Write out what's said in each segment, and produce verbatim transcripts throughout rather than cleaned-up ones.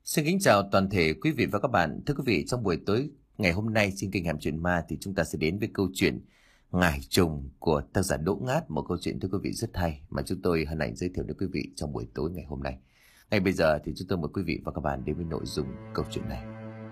Xin kính chào toàn thể quý vị và các bạn. Thưa quý vị, trong buổi tối ngày hôm nay trên kênh Hẻm Chuyện Ma thì chúng ta sẽ đến với câu chuyện Ngải Trùng của tác giả Đỗ Ngát, một câu chuyện thưa quý vị rất hay mà chúng tôi hân hạnh giới thiệu đến quý vị trong buổi tối ngày hôm nay. Ngay bây giờ thì chúng tôi mời quý vị và các bạn đến với nội dung câu chuyện này.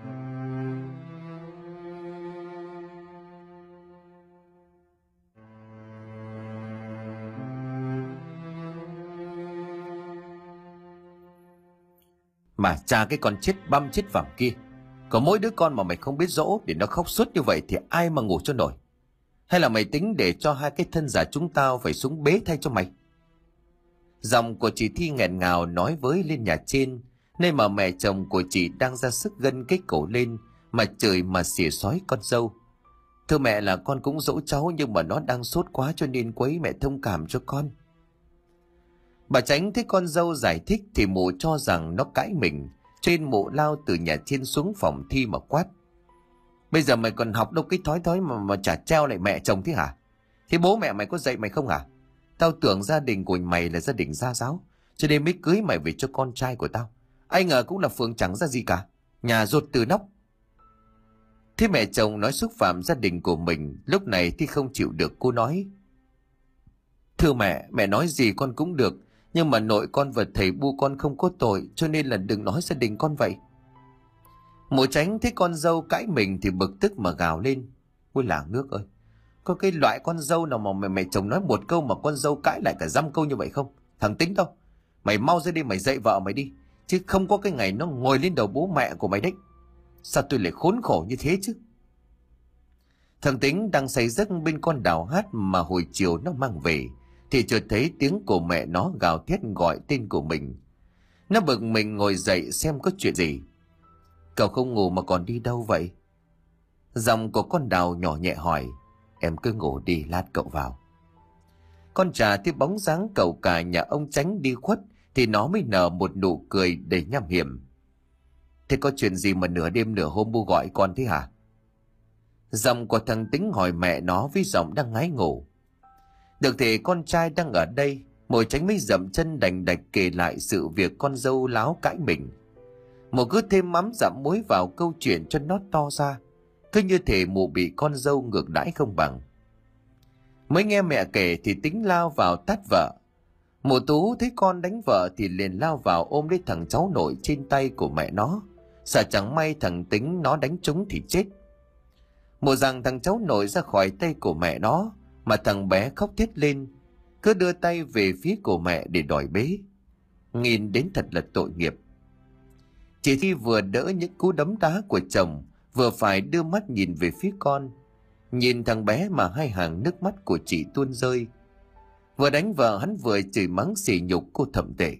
Mà cha cái con chết băm chết vàng kia, có mỗi đứa con mà mày không biết dỗ để nó khóc suốt như vậy thì ai mà ngủ cho nổi? Hay là mày tính để cho hai cái thân giả chúng tao phải xuống bế thay cho mày? Giọng của chị Thi nghẹn ngào nói với lên nhà trên, nơi mà mẹ chồng của chị đang ra sức gân cái cổ lên mà chửi mà xỉa xói con dâu. Thưa mẹ, là con cũng dỗ cháu nhưng mà nó đang sốt quá cho nên quấy, mẹ thông cảm cho con. Bà Chánh thấy con dâu giải thích thì mụ cho rằng nó cãi mình, cho nên mụ lao từ nhà trên xuống phòng Thi mà quát: Bây giờ mày còn học đâu cái thói thói mà, mà chả treo lại mẹ chồng thế hả? Thế bố mẹ mày có dạy mày không hả? Tao tưởng gia đình của mày là gia đình gia giáo, cho nên mới cưới mày về cho con trai của tao. Ai ngờ cũng là phường chẳng ra gì cả, nhà rột từ nóc. Thế mẹ chồng nói xúc phạm gia đình của mình. Lúc này thì không chịu được, cô nói: Thưa mẹ, mẹ nói gì con cũng được, nhưng mà nội con và thầy Bu con không có tội, cho nên là đừng nói gia đình con vậy. Mụ Chánh thấy con dâu cãi mình thì bực tức mà gào lên: Ôi làng nước ơi, có cái loại con dâu nào mà mẹ, mẹ chồng nói một câu mà con dâu cãi lại cả dăm câu như vậy không? Thằng Tính đâu, mày mau ra đi, mày dạy vợ mày đi, chứ không có cái ngày nó ngồi lên đầu bố mẹ của mày đấy. Sao tôi lại khốn khổ như thế chứ? Thằng Tính đang say giấc bên con Đào Hát mà hồi chiều nó mang về thì chợt thấy tiếng của mẹ nó gào thét gọi tên của mình. Nó bực mình ngồi dậy xem có chuyện gì. Cậu không ngủ mà còn đi đâu vậy? Giọng của con Đào nhỏ nhẹ hỏi. Em cứ ngủ đi, lát cậu vào. Con Trà thấy bóng dáng cậu cả nhà ông Chánh đi khuất thì nó mới nở một nụ cười đầy nham hiểm. Thế có chuyện gì mà nửa đêm nửa hôm Bu gọi con thế hả? Giọng của thằng Tính hỏi mẹ nó với giọng đang ngái ngủ. Được thì con trai đang ở đây, Mụ Chánh mới dậm chân đành đạch kể lại sự việc con dâu láo cãi mình. Mụ cứ thêm mắm dặm muối vào câu chuyện cho nó to ra, cứ như thể mụ bị con dâu ngược đãi không bằng. Mới nghe mẹ kể thì Tính lao vào tát vợ. Mụ Tú thấy con đánh vợ thì liền lao vào ôm lấy thằng cháu nội trên tay của mẹ nó, sợ chẳng may thằng Tính nó đánh trúng thì chết. Mụ rằng thằng cháu nội ra khỏi tay của mẹ nó mà thằng bé khóc thét lên, cứ đưa tay về phía của mẹ để đòi bế. Nhìn đến thật là tội nghiệp. Chị Thi vừa đỡ những cú đấm đá của chồng, vừa phải đưa mắt nhìn về phía con. Nhìn thằng bé mà hai hàng nước mắt của chị tuôn rơi. Vừa đánh vợ hắn vừa chửi mắng sỉ nhục cô thậm tệ.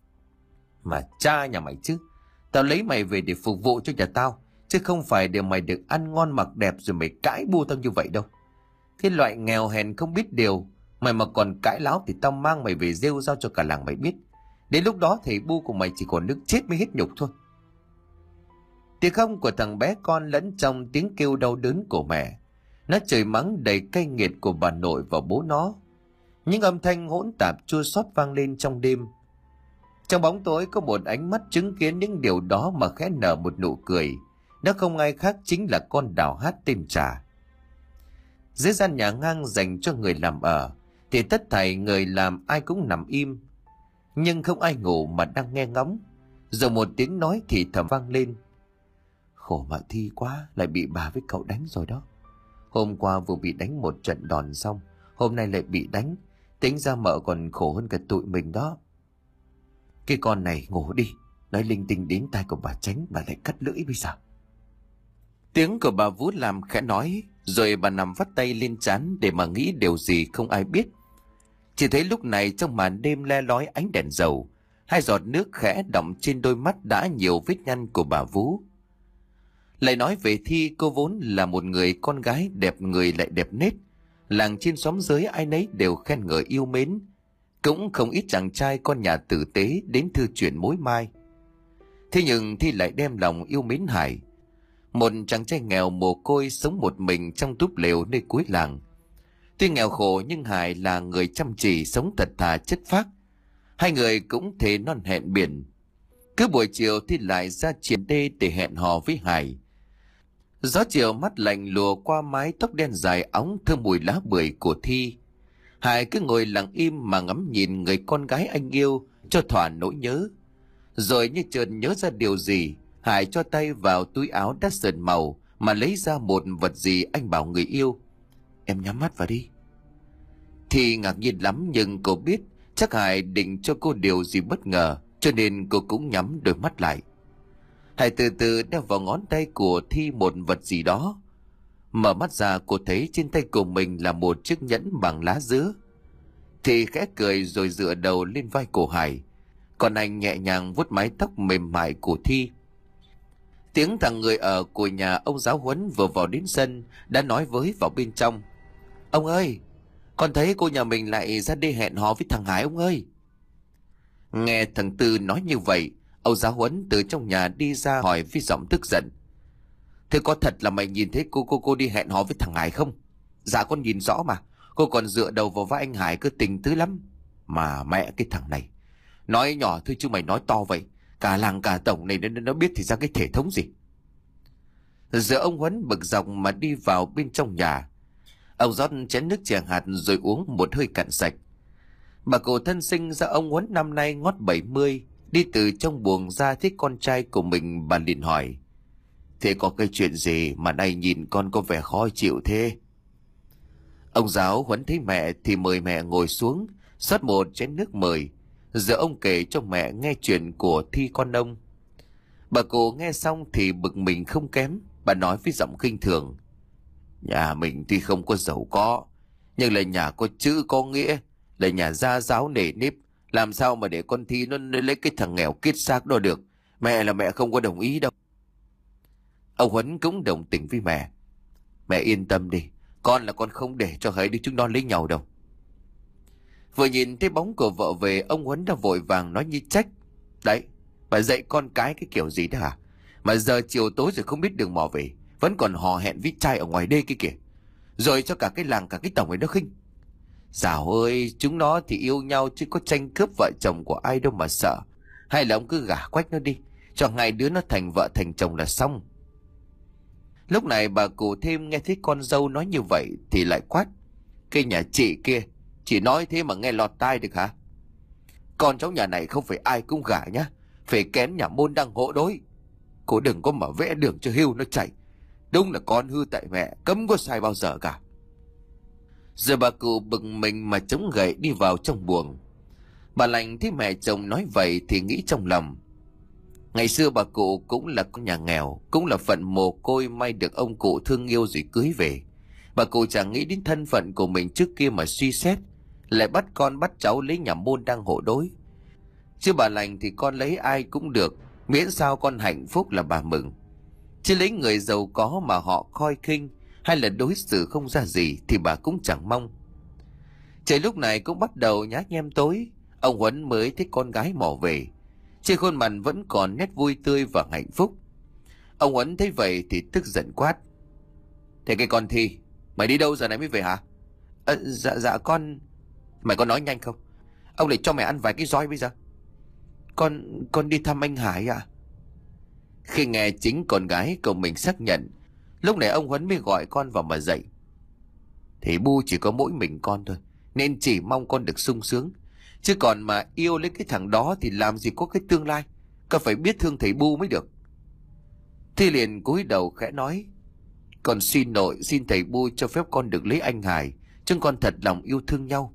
Mà cha nhà mày chứ, tao lấy mày về để phục vụ cho nhà tao, chứ không phải để mày được ăn ngon mặc đẹp rồi mày cãi bu tao như vậy đâu. Cái loại nghèo hèn không biết điều, mày mà còn cãi láo thì tao mang mày về rêu rao cho cả làng mày biết. Đến lúc đó thầy Bu của mày chỉ còn nước chết mới hết nhục thôi. Tiếng không của thằng bé con lẫn trong tiếng kêu đau đớn của mẹ. Nó chửi mắng đầy cay nghiệt của bà nội và bố nó. Những âm thanh hỗn tạp chua xót vang lên trong đêm. Trong bóng tối có một ánh mắt chứng kiến những điều đó mà khẽ nở một nụ cười. Nó không ai khác chính là con Đào Hát tên Trà. Dưới gian nhà ngang dành cho người làm ở thì tất thảy người làm ai cũng nằm im, nhưng không ai ngủ mà đang nghe ngóng. Rồi một tiếng nói thì thầm vang lên: Khổ mà Thi quá, lại bị bà với cậu đánh rồi đó. Hôm qua vừa bị đánh một trận đòn xong, hôm nay lại bị đánh. Tính ra mợ còn khổ hơn cả tụi mình đó. Cái con này ngủ đi, nói linh tinh đến tai của bà Chánh, bà lại cắt lưỡi bây giờ. Tiếng của bà Vú làm khẽ nói, rồi bà nằm vắt tay lên trán để mà nghĩ điều gì không ai biết. Chỉ thấy lúc này trong màn đêm le lói ánh đèn dầu, hai giọt nước khẽ đọng trên đôi mắt đã nhiều vết nhăn của bà Vú. Lại nói về Thi, cô vốn là một người con gái đẹp người lại đẹp nết. Làng trên xóm dưới ai nấy đều khen ngợi yêu mến. Cũng không ít chàng trai con nhà tử tế đến thư chuyện mối mai. Thế nhưng Thi lại đem lòng yêu mến Hải, một chàng trai nghèo mồ côi sống một mình trong túp lều nơi cuối làng. Tuy nghèo khổ nhưng Hải là người chăm chỉ, sống thật thà chất phác. Hai người cũng thề non hẹn biển. Cứ buổi chiều Thi lại ra triển đê để hẹn hò với Hải. Gió chiều mát lạnh lùa qua mái tóc đen dài óng thơm mùi lá bưởi của Thi. Hải cứ ngồi lặng im mà ngắm nhìn người con gái anh yêu cho thỏa nỗi nhớ. Rồi như chợt nhớ ra điều gì, Hải cho tay vào túi áo đã sờn màu mà lấy ra một vật gì. Anh bảo người yêu: "Em nhắm mắt vào đi." Thì ngạc nhiên lắm, nhưng cô biết chắc Hải định cho cô điều gì bất ngờ, cho nên cô cũng nhắm đôi mắt lại. Hải từ từ đeo vào ngón tay của Thi một vật gì đó. Mở mắt ra, cô thấy trên tay của mình là một chiếc nhẫn bằng lá dứa. Thì khẽ cười rồi dựa đầu lên vai của Hải, còn anh nhẹ nhàng vuốt mái tóc mềm mại của Thi. Tiếng thằng người ở của nhà ông giáo huấn vừa vào đến sân đã nói với vào bên trong: "Ông ơi, con thấy cô nhà mình lại ra đây hẹn hò với thằng Hải ông ơi." Nghe thằng Tư nói như vậy, ông giáo huấn từ trong nhà đi ra hỏi với giọng tức giận: "Thế có thật là mày nhìn thấy cô cô cô đi hẹn hò với thằng Hải không?" "Dạ con nhìn rõ mà, cô còn dựa đầu vào vai anh Hải cứ tình tứ lắm." "Mà mẹ cái thằng này, nói nhỏ thôi chứ mày nói to vậy, cả làng cả tổng này nó, nó biết thì ra cái thể thống gì." Giờ ông Huấn bực dọc mà đi vào bên trong nhà. Ông rót chén nước chè hạt rồi uống một hơi cạn sạch. Bà cụ thân sinh ra ông Huấn năm nay ngót bảy mươi, đi từ trong buồng ra thấy con trai của mình, bà liền hỏi: "Thế có cái chuyện gì mà nay nhìn con có vẻ khó chịu thế?" Ông giáo Huấn thấy mẹ thì mời mẹ ngồi xuống, rót một chén nước mời. Giờ ông kể cho mẹ nghe chuyện của Thi con ông. Bà cụ nghe xong thì bực mình không kém. Bà nói với giọng khinh thường: "Nhà mình tuy không có giàu có, nhưng là nhà có chữ có nghĩa, là nhà gia giáo nề nếp. Làm sao mà để con Thi nó lấy cái thằng nghèo kiết xác đó được? Mẹ là mẹ không có đồng ý đâu." Ông Huấn cũng đồng tình với mẹ: "Mẹ yên tâm đi, con là con không để cho hai đứa chúng nó lấy nhau đâu." Vừa nhìn thấy bóng của vợ về, ông Huấn đã vội vàng nói như trách: "Đấy, bà dạy con cái cái kiểu gì đó hả? Mà giờ chiều tối rồi không biết đường mò về, vẫn còn hò hẹn với trai ở ngoài đê kia kìa. Rồi cho cả cái làng cả cái tổng này nó khinh. Dạo ơi, chúng nó thì yêu nhau chứ có tranh cướp vợ chồng của ai đâu mà sợ. Hay là ông cứ gả quách nó đi, cho hai đứa nó thành vợ thành chồng là xong." Lúc này bà cụ thêm nghe thấy con dâu nói như vậy thì lại quát: "Cái nhà chị kia, chỉ nói thế mà nghe lọt tai được hả? Con cháu nhà này không phải ai cũng gả nhá, phải kén nhà môn đăng hộ đối. Cô đừng có mà vẽ đường cho hươu nó chạy. Đúng là con hư tại mẹ, cấm có sai bao giờ cả." Giờ bà cụ bực mình mà chống gậy đi vào trong buồng. Bà lành thấy mẹ chồng nói vậy thì nghĩ trong lòng: ngày xưa bà cụ cũng là con nhà nghèo, cũng là phận mồ côi may được ông cụ thương yêu rồi cưới về. Bà cụ chẳng nghĩ đến thân phận của mình trước kia mà suy xét, lại bắt con bắt cháu lấy nhà môn đăng hộ đối. Chứ bà lành thì con lấy ai cũng được, miễn sao con hạnh phúc là bà mừng. Chứ lấy người giàu có mà họ coi khinh hay là đối xử không ra gì thì bà cũng chẳng mong. Trời lúc này cũng bắt đầu nhá nhem tối, ông Huấn mới thấy con gái mò về. Trên khuôn mặt vẫn còn nét vui tươi và hạnh phúc. Ông Huấn thấy vậy thì tức giận quát: "Thế cái con Thi, mày đi đâu giờ này mới về hả?" À, dạ dạ con. "Mày có nói nhanh không? Ông lại cho mày ăn vài cái roi bây giờ." Con con đi thăm anh Hải ạ." Khi nghe chính con gái của mình xác nhận, lúc này ông Huấn mới gọi con vào mà dạy: "Thì Bu chỉ có mỗi mình con thôi, nên chỉ mong con được sung sướng. Chứ còn mà yêu lấy cái thằng đó thì làm gì có cái tương lai. Con phải biết thương thầy Bu mới được." Thi liền cúi đầu khẽ nói: "Con xin nội, xin thầy Bu cho phép con được lấy anh Hải, chúng con thật lòng yêu thương nhau."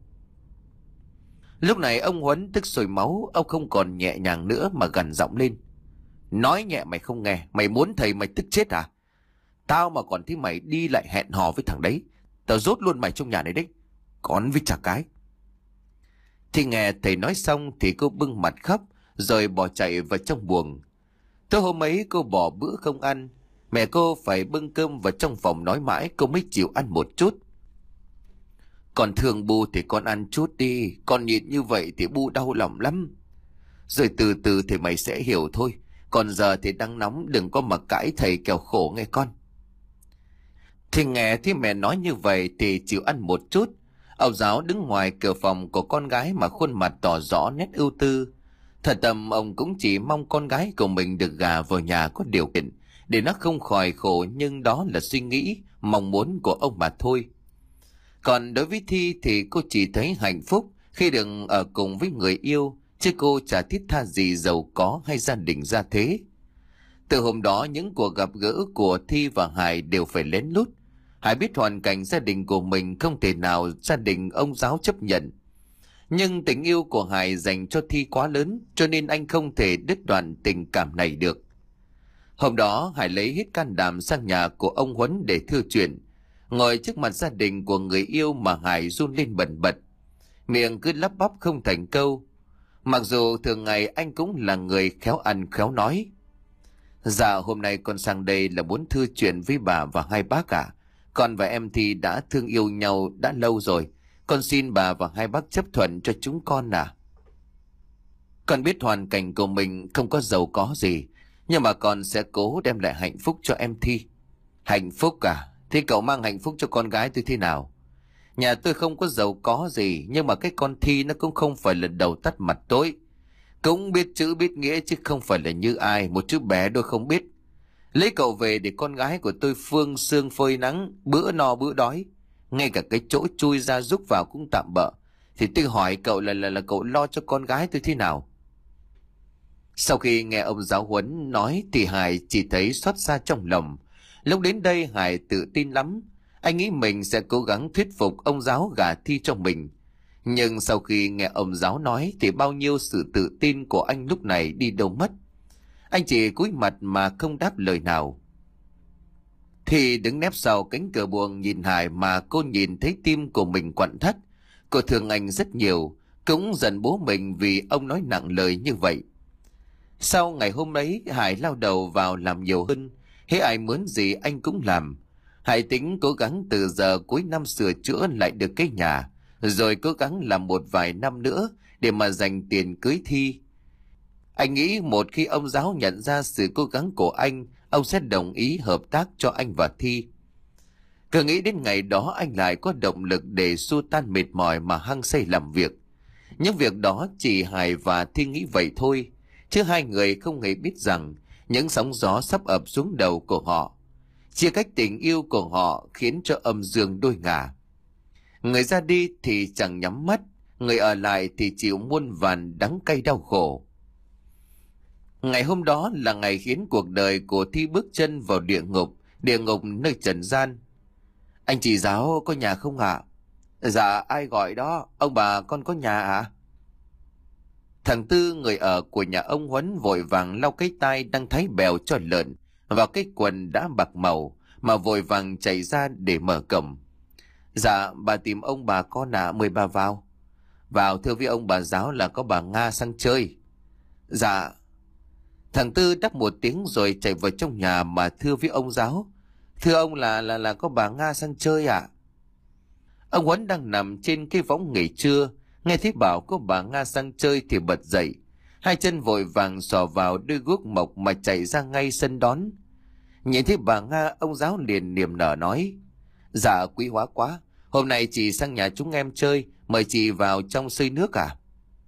Lúc này ông Huấn tức sôi máu, ông không còn nhẹ nhàng nữa mà gằn giọng lên: "Nói nhẹ mày không nghe, mày muốn thầy mày tức chết à? Tao mà còn thấy mày đi lại hẹn hò với thằng đấy, tao rốt luôn mày trong nhà này đấy. Con với chả cái." Thì nghe thầy nói xong thì cô bưng mặt khóc rồi bỏ chạy vào trong buồng. Tối hôm ấy cô bỏ bữa không ăn, mẹ cô phải bưng cơm vào trong phòng nói mãi cô mới chịu ăn một chút. "Con thương Bu thì con ăn chút đi, con nhịn như vậy thì Bu đau lòng lắm. Rồi từ từ thì mày sẽ hiểu thôi, còn giờ thì đang nóng, đừng có mà cãi thầy kẻo khổ nghe con." Thì nghe thấy mẹ nói như vậy thì chịu ăn một chút. Ông giáo đứng ngoài cửa phòng của con gái mà khuôn mặt tỏ rõ nét ưu tư. Thật tâm ông cũng chỉ mong con gái của mình được gả vào nhà có điều kiện để nó không khỏi khổ, nhưng đó là suy nghĩ, mong muốn của ông mà thôi. Còn đối với Thi thì cô chỉ thấy hạnh phúc khi được ở cùng với người yêu, chứ cô chả thiết tha gì giàu có hay gia đình ra thế. Từ hôm đó những cuộc gặp gỡ của Thi và Hải đều phải lén lút. Hải biết hoàn cảnh gia đình của mình không thể nào gia đình ông giáo chấp nhận. Nhưng tình yêu của Hải dành cho Thi quá lớn, cho nên anh không thể đứt đoạn tình cảm này được. Hôm đó Hải lấy hết can đảm sang nhà của ông Huấn để thưa chuyện. Ngồi trước mặt gia đình của người yêu mà Hải run lên bần bật, miệng cứ lắp bắp không thành câu. Mặc dù thường ngày anh cũng là người khéo ăn khéo nói. Dạ hôm nay con sang đây là muốn thưa chuyện với bà và hai bác à. Con và em thì đã thương yêu nhau đã lâu rồi. Con xin bà và hai bác chấp thuận cho chúng con à. Con biết hoàn cảnh của mình không có giàu có gì, nhưng mà con sẽ cố đem lại hạnh phúc cho em Thi. Hạnh phúc à? Thế cậu mang hạnh phúc cho con gái tôi thế nào? Nhà tôi không có giàu có gì, nhưng mà cái con Thi nó cũng không phải là đầu tắt mặt tối. Cũng biết chữ biết nghĩa chứ không phải là như ai, một chữ bé đôi không biết. Lấy cậu về để con gái của tôi phương sương phơi nắng, bữa no bữa đói. Ngay cả cái chỗ chui ra rúc vào cũng tạm bợ. Thì tôi hỏi cậu là là là cậu lo cho con gái tôi thế nào? Sau khi nghe ông giáo huấn nói thì Hải chỉ thấy xót xa trong lòng. Lúc đến đây Hải tự tin lắm. Anh nghĩ mình sẽ cố gắng thuyết phục ông giáo gả Thi cho mình. Nhưng sau khi nghe ông giáo nói thì bao nhiêu sự tự tin của anh lúc này đi đâu mất. Anh chỉ cúi mặt mà không đáp lời nào. Thì đứng nép sau cánh cửa buồng nhìn Hải mà cô nhìn thấy tim của mình quặn thắt. Cô thương anh rất nhiều, cũng giận bố mình vì ông nói nặng lời như vậy. Sau ngày hôm ấy Hải lao đầu vào làm nhiều hơn. Hễ ai mướn gì anh cũng làm. Hải tính cố gắng từ giờ cuối năm sửa chữa lại được cái nhà, rồi cố gắng làm một vài năm nữa để mà dành tiền cưới Thi. Anh nghĩ một khi ông giáo nhận ra sự cố gắng của anh, ông sẽ đồng ý hợp tác cho anh và Thi. Cứ nghĩ đến ngày đó anh lại có động lực để xua tan mệt mỏi mà hăng say làm việc. Những việc đó chỉ Hải và Thi nghĩ vậy thôi, chứ hai người không hề biết rằng những sóng gió sắp ập xuống đầu của họ. Chia cách tình yêu của họ khiến cho âm dương đôi ngả. Người ra đi thì chẳng nhắm mắt, người ở lại thì chịu muôn vàn đắng cay đau khổ. Ngày hôm đó là ngày khiến cuộc đời của Thi bước chân vào địa ngục, địa ngục nơi trần gian. Anh chị giáo có nhà không ạ? À? Dạ ai gọi đó, ông bà con có nhà ạ? À? Thằng Tư người ở của nhà ông Huấn vội vàng lau cái tai đang thái bèo cho lợn vào cái quần đã bạc màu mà vội vàng chạy ra để mở cổng. Dạ bà tìm ông bà con à, mời bà vào. Vào thưa với ông bà giáo là có bà Nga sang chơi. Dạ. Thằng Tư đáp một tiếng rồi chạy vào trong nhà mà thưa với ông giáo. Thưa ông là là là có bà Nga sang chơi ạ. À? Ông Huấn đang nằm trên cái võng nghỉ trưa, nghe thấy bảo có bà Nga sang chơi thì bật dậy, hai chân vội vàng xò vào đôi guốc mộc mà chạy ra ngay sân đón. Nhìn thấy bà Nga, ông giáo liền niềm nở nói: Dạ quý hóa quá, hôm nay chị sang nhà chúng em chơi, mời chị vào trong xơi nước à?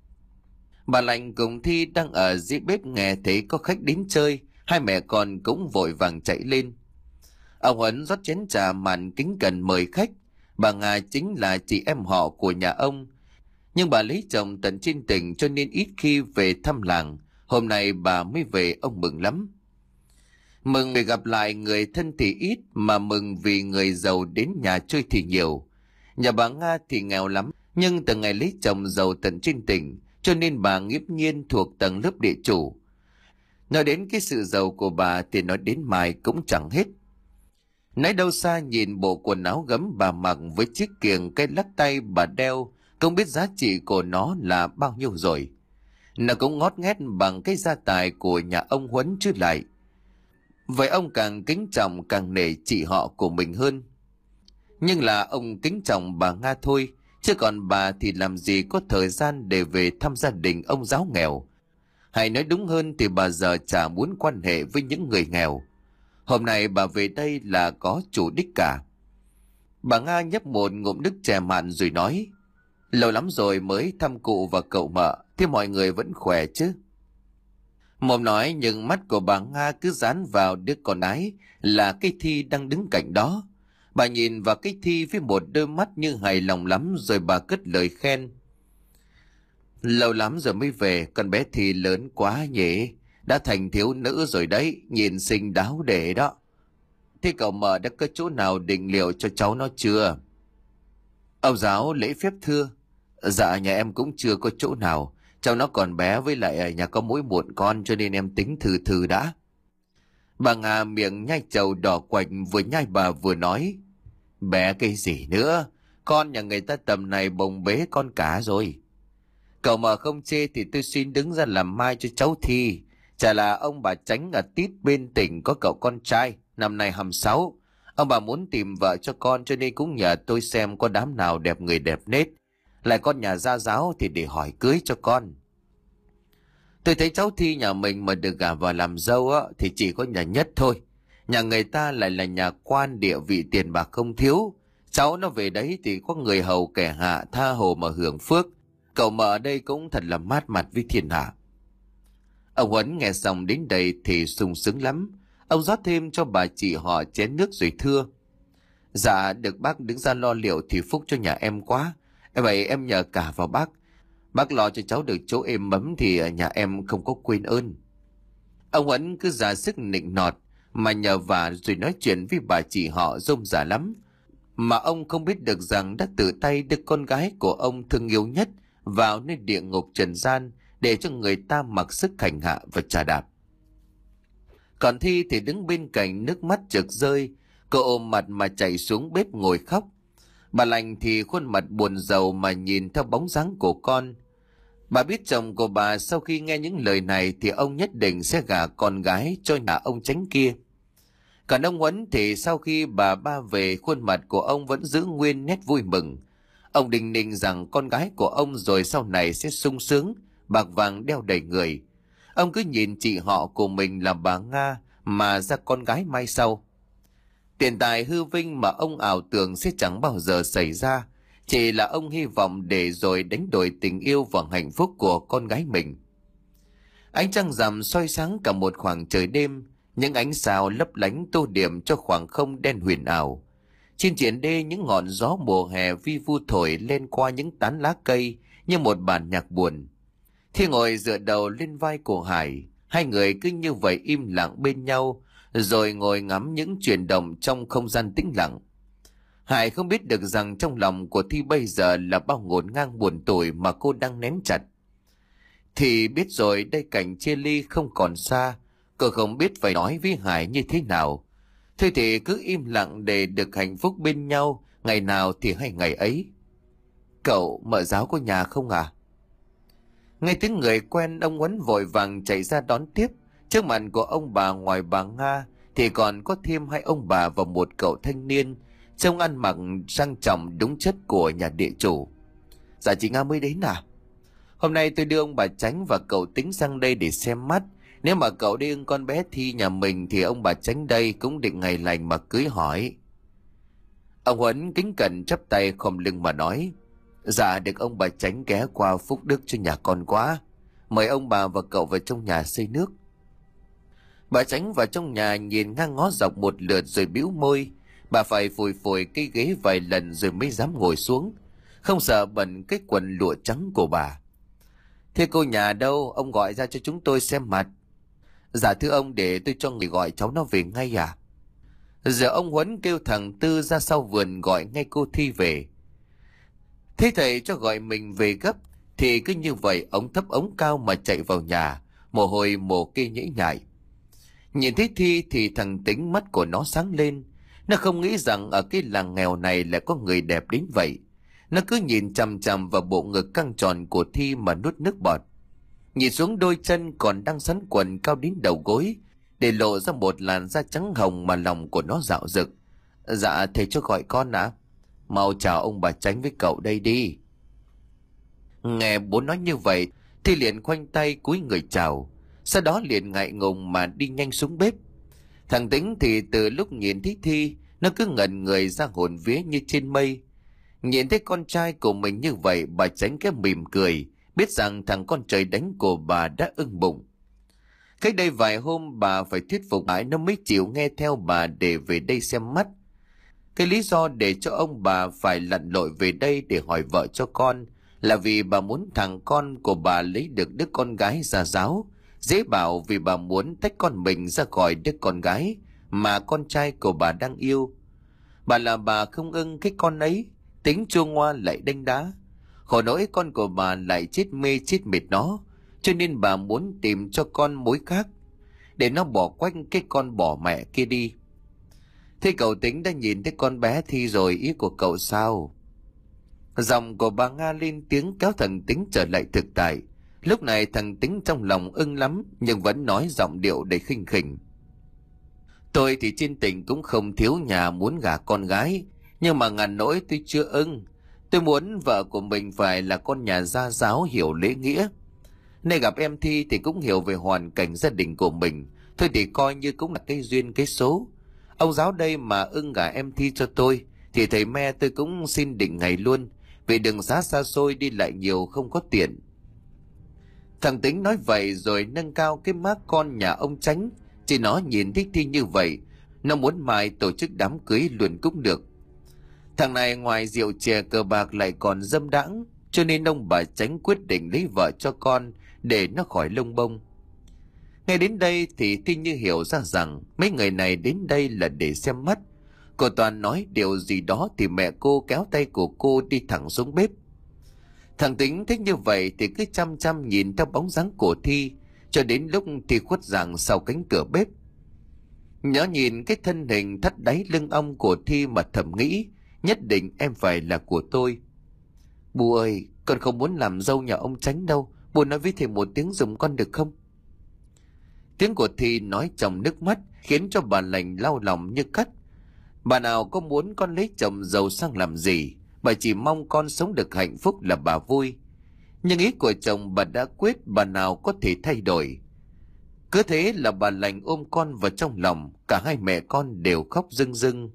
Bà Lạnh cùng Thi đang ở dưới bếp nghe thấy có khách đến chơi, hai mẹ con cũng vội vàng chạy lên. Ông Huấn rót chén trà màn kính cẩn mời khách. Bà Nga chính là chị em họ của nhà ông, nhưng bà lấy chồng tận trên tỉnh cho nên ít khi về thăm làng. Hôm nay bà mới về, ông mừng lắm. Mừng vì gặp lại người thân thì ít, mà mừng vì người giàu đến nhà chơi thì nhiều. Nhà bà Nga thì nghèo lắm, nhưng từ ngày lấy chồng giàu tận trên tỉnh, cho nên bà nghiễm nhiên thuộc tầng lớp địa chủ. Nói đến cái sự giàu của bà thì nói đến mai cũng chẳng hết. Nói đâu xa nhìn bộ quần áo gấm bà mặc với chiếc kiềng cây lắc tay bà đeo, không biết giá trị của nó là bao nhiêu rồi. Nó cũng ngót nghét bằng cái gia tài của nhà ông Huấn chứ lại. Vậy ông càng kính trọng càng nể chị họ của mình hơn. Nhưng là ông kính trọng bà Nga thôi, chứ còn bà thì làm gì có thời gian để về thăm gia đình ông giáo nghèo. Hay nói đúng hơn thì bà giờ chả muốn quan hệ với những người nghèo. Hôm nay bà về đây là có chủ đích cả. Bà Nga nhấp một ngụm nước chè mặn rồi nói: Lâu lắm rồi mới thăm cụ và cậu mợ, thế mọi người vẫn khỏe chứ? Mồm nói nhưng mắt của bà Nga cứ dán vào đứa con ái là cái Thi đang đứng cạnh đó. Bà nhìn vào cái Thi với một đôi mắt như hài lòng lắm, rồi bà cất lời khen. Lâu lắm rồi mới về, con bé Thi lớn quá nhỉ, đã thành thiếu nữ rồi đấy, nhìn xinh đáo để đó. Thế cậu mợ đã có chỗ nào định liệu cho cháu nó chưa? Ông giáo lễ phép thưa. Dạ nhà em cũng chưa có chỗ nào, cháu nó còn bé, với lại nhà có mỗi một con, cho nên em tính thử thử đã. Bà Nga miệng nhai trầu đỏ quạch, vừa nhai bà vừa nói. Bé cái gì nữa, con nhà người ta tầm này bồng bế con cả rồi. Cậu mà không chê thì tôi xin đứng ra làm mai cho cháu Thi. Chả là ông bà Chánh ở tít bên tỉnh có cậu con trai, năm nay hăm sáu. Ông bà muốn tìm vợ cho con, cho nên cũng nhờ tôi xem có đám nào đẹp người đẹp nết. Lại con nhà gia giáo thì để hỏi cưới cho con. Tôi thấy cháu Thi nhà mình mà được gả vào làm dâu á, thì chỉ có nhà Nhất thôi. Nhà người ta lại là nhà quan, địa vị tiền bạc không thiếu. Cháu nó về đấy thì có người hầu kẻ hạ, tha hồ mà hưởng phước. Cậu mợ ở đây cũng thật là mát mặt với thiên hạ. Ông Huấn nghe xong đến đây thì sung sướng lắm. Ông rót thêm cho bà chị họ chén nước rồi thưa. Dạ được bác đứng ra lo liệu thì phúc cho nhà em quá. Vậy em nhờ cả vào bác. Bác lo cho cháu được chỗ êm ấm thì nhà em không có quên ơn. Ông Huấn cứ ra sức nịnh nọt mà nhờ vả rồi nói chuyện với bà chị họ rôm rả lắm. Mà ông không biết được rằng đã tự tay đưa con gái của ông thương yêu nhất vào nơi địa ngục trần gian để cho người ta mặc sức hành hạ và trà đạp. Còn Thi thì đứng bên cạnh nước mắt trực rơi, cô ôm mặt mà chạy xuống bếp ngồi khóc. Bà Lành thì khuôn mặt buồn rầu mà nhìn theo bóng dáng của con. Bà biết chồng của bà sau khi nghe những lời này thì ông nhất định sẽ gả con gái cho nhà ông Chánh kia. Còn ông Huấn thì sau khi bà ba về, khuôn mặt của ông vẫn giữ nguyên nét vui mừng. Ông đinh ninh rằng con gái của ông rồi sau này sẽ sung sướng, bạc vàng đeo đầy người. Ông cứ nhìn chị họ của mình là bà Nga mà ra con gái mai sau. Tiền tài hư vinh mà ông ảo tưởng sẽ chẳng bao giờ xảy ra, chỉ là ông hy vọng để rồi đánh đổi tình yêu và hạnh phúc của con gái mình. Ánh trăng rằm soi sáng cả một khoảng trời đêm, những ánh sao lấp lánh tô điểm cho khoảng không đen huyền ảo. Trên triển đê những ngọn gió mùa hè vi vu thổi lên qua những tán lá cây như một bản nhạc buồn. Thi ngồi dựa đầu lên vai của Hải, hai người cứ như vậy im lặng bên nhau, rồi ngồi ngắm những chuyển động trong không gian tĩnh lặng. Hải không biết được rằng trong lòng của Thi bây giờ là bao ngổn ngang buồn tủi mà cô đang nén chặt. Thì biết rồi đây cảnh chia ly không còn xa, cô không biết phải nói với Hải như thế nào. Thôi thì cứ im lặng để được hạnh phúc bên nhau, ngày nào thì hay ngày ấy. Cậu mợ giáo có nhà không à? Nghe tiếng người quen, ông Huấn vội vàng chạy ra đón tiếp. Trước mặt của ông bà ngoài bà Nga thì còn có thêm hai ông bà và một cậu thanh niên trông ăn mặc sang trọng đúng chất của nhà địa chủ. Dạ chị Nga mới đến à? Hôm nay tôi đưa ông bà Chánh và cậu Tính sang đây để xem mắt. Nếu mà cậu đi ưng con bé Thi nhà mình thì ông bà Chánh đây cũng định ngày lành mà cưới hỏi. Ông Huấn kính cẩn chắp tay khom lưng mà nói. Dạ được ông bà Chánh ghé qua phúc đức cho nhà con quá. Mời ông bà và cậu vào trong nhà xây nước. Bà Chánh vào trong nhà nhìn ngang ngó dọc một lượt rồi bĩu môi. Bà phải phủi phủi cái ghế vài lần rồi mới dám ngồi xuống, không sợ bẩn cái quần lụa trắng của bà. Thế cô nhà đâu, ông gọi ra cho chúng tôi xem mặt. Dạ thưa ông, để tôi cho người gọi cháu nó về ngay à? Giờ ông Huấn kêu thằng Tư ra sau vườn gọi ngay cô Thi về. Thế thầy cho gọi mình về gấp thì cứ như vậy ông thấp ống cao mà chạy vào nhà, mồ hôi mồ kê nhễ nhại. Nhìn thấy Thi thì thằng Tính mắt của nó sáng lên. Nó không nghĩ rằng ở cái làng nghèo này lại có người đẹp đến vậy. Nó cứ nhìn chằm chằm vào bộ ngực căng tròn của Thi mà nuốt nước bọt. Nhìn xuống đôi chân còn đang sắn quần cao đến đầu gối, để lộ ra một làn da trắng hồng mà lòng của nó dạo dực. Dạ thầy cho gọi con ạ. À? Mau chào ông bà Chánh với cậu đây đi. Nghe bố nói như vậy, Thi liền khoanh tay cúi người chào. Sau đó liền ngại ngùng mà đi nhanh xuống bếp. Thằng Tính thì từ lúc nhìn thấy Thi, nó cứ ngẩn người ra hồn vía như trên mây. Nhìn thấy con trai của mình như vậy, bà Chánh cái mỉm cười, biết rằng thằng con trời đánh của bà đã ưng bụng. Cách đây vài hôm bà phải thuyết phục mãi nó mới chịu nghe theo bà để về đây xem mắt. Cái lý do để cho ông bà phải lặn lội về đây để hỏi vợ cho con là vì bà muốn thằng con của bà lấy được đứa con gái ra giáo. Dễ bảo vì bà muốn tách con mình ra khỏi đứa con gái mà con trai của bà đang yêu. Bà là bà không ưng cái con ấy, tính chua ngoa lại đanh đá. Khổ nỗi con của bà lại chết mê chết mệt nó, cho nên bà muốn tìm cho con mối khác, để nó bỏ quanh cái con bỏ mẹ kia đi. Thế cậu Tính đã nhìn thấy con bé Thi rồi, ý của cậu sao? Giọng của bà Nga lên tiếng kéo thằng Tính trở lại thực tại. Lúc này thằng Tính trong lòng ưng lắm, nhưng vẫn nói giọng điệu đầy khinh khỉnh. Tôi thì trên tỉnh cũng không thiếu nhà muốn gả con gái, nhưng mà ngàn nỗi tôi chưa ưng. Tôi muốn vợ của mình phải là con nhà gia giáo hiểu lễ nghĩa. Nay gặp em Thi thì cũng hiểu về hoàn cảnh gia đình của mình, thôi thì coi như cũng là cái duyên cái số. Ông giáo đây mà ưng gả em Thi cho tôi thì thầy me tôi cũng xin định ngày luôn, vì đường xá xa xôi đi lại nhiều không có tiện. Thằng Tính nói vậy rồi nâng cao cái mác con nhà ông Chánh. Chỉ nó nhìn thích Thi như vậy, nó muốn mai tổ chức đám cưới luôn cũng được. Thằng này ngoài rượu chè cờ bạc lại còn dâm đãng, cho nên ông bà Chánh quyết định lấy vợ cho con để nó khỏi lông bông. Ngay đến đây thì Thi như hiểu ra rằng mấy người này đến đây là để xem mắt. Cô Toàn nói điều gì đó thì mẹ cô kéo tay của cô đi thẳng xuống bếp. Thằng Tính thích như vậy thì cứ chăm chăm nhìn theo bóng dáng của Thi cho đến lúc Thi khuất dạng sau cánh cửa bếp. Nhớ nhìn cái thân hình thắt đáy lưng ong của Thi mà thầm nghĩ, nhất định em phải là của tôi. Bố ơi, con không muốn làm dâu nhà ông Chánh đâu, bố nói với thầy một tiếng giùm con được không? Tiếng của Thi nói trong nước mắt khiến cho bà Lành lau lòng như cắt. Bà nào có muốn con lấy chồng giàu sang làm gì, bà chỉ mong con sống được hạnh phúc là bà vui. Nhưng ý của chồng bà đã quyết, bà nào có thể thay đổi. Cứ thế là bà Lành ôm con vào trong lòng, cả hai mẹ con đều khóc rưng rưng.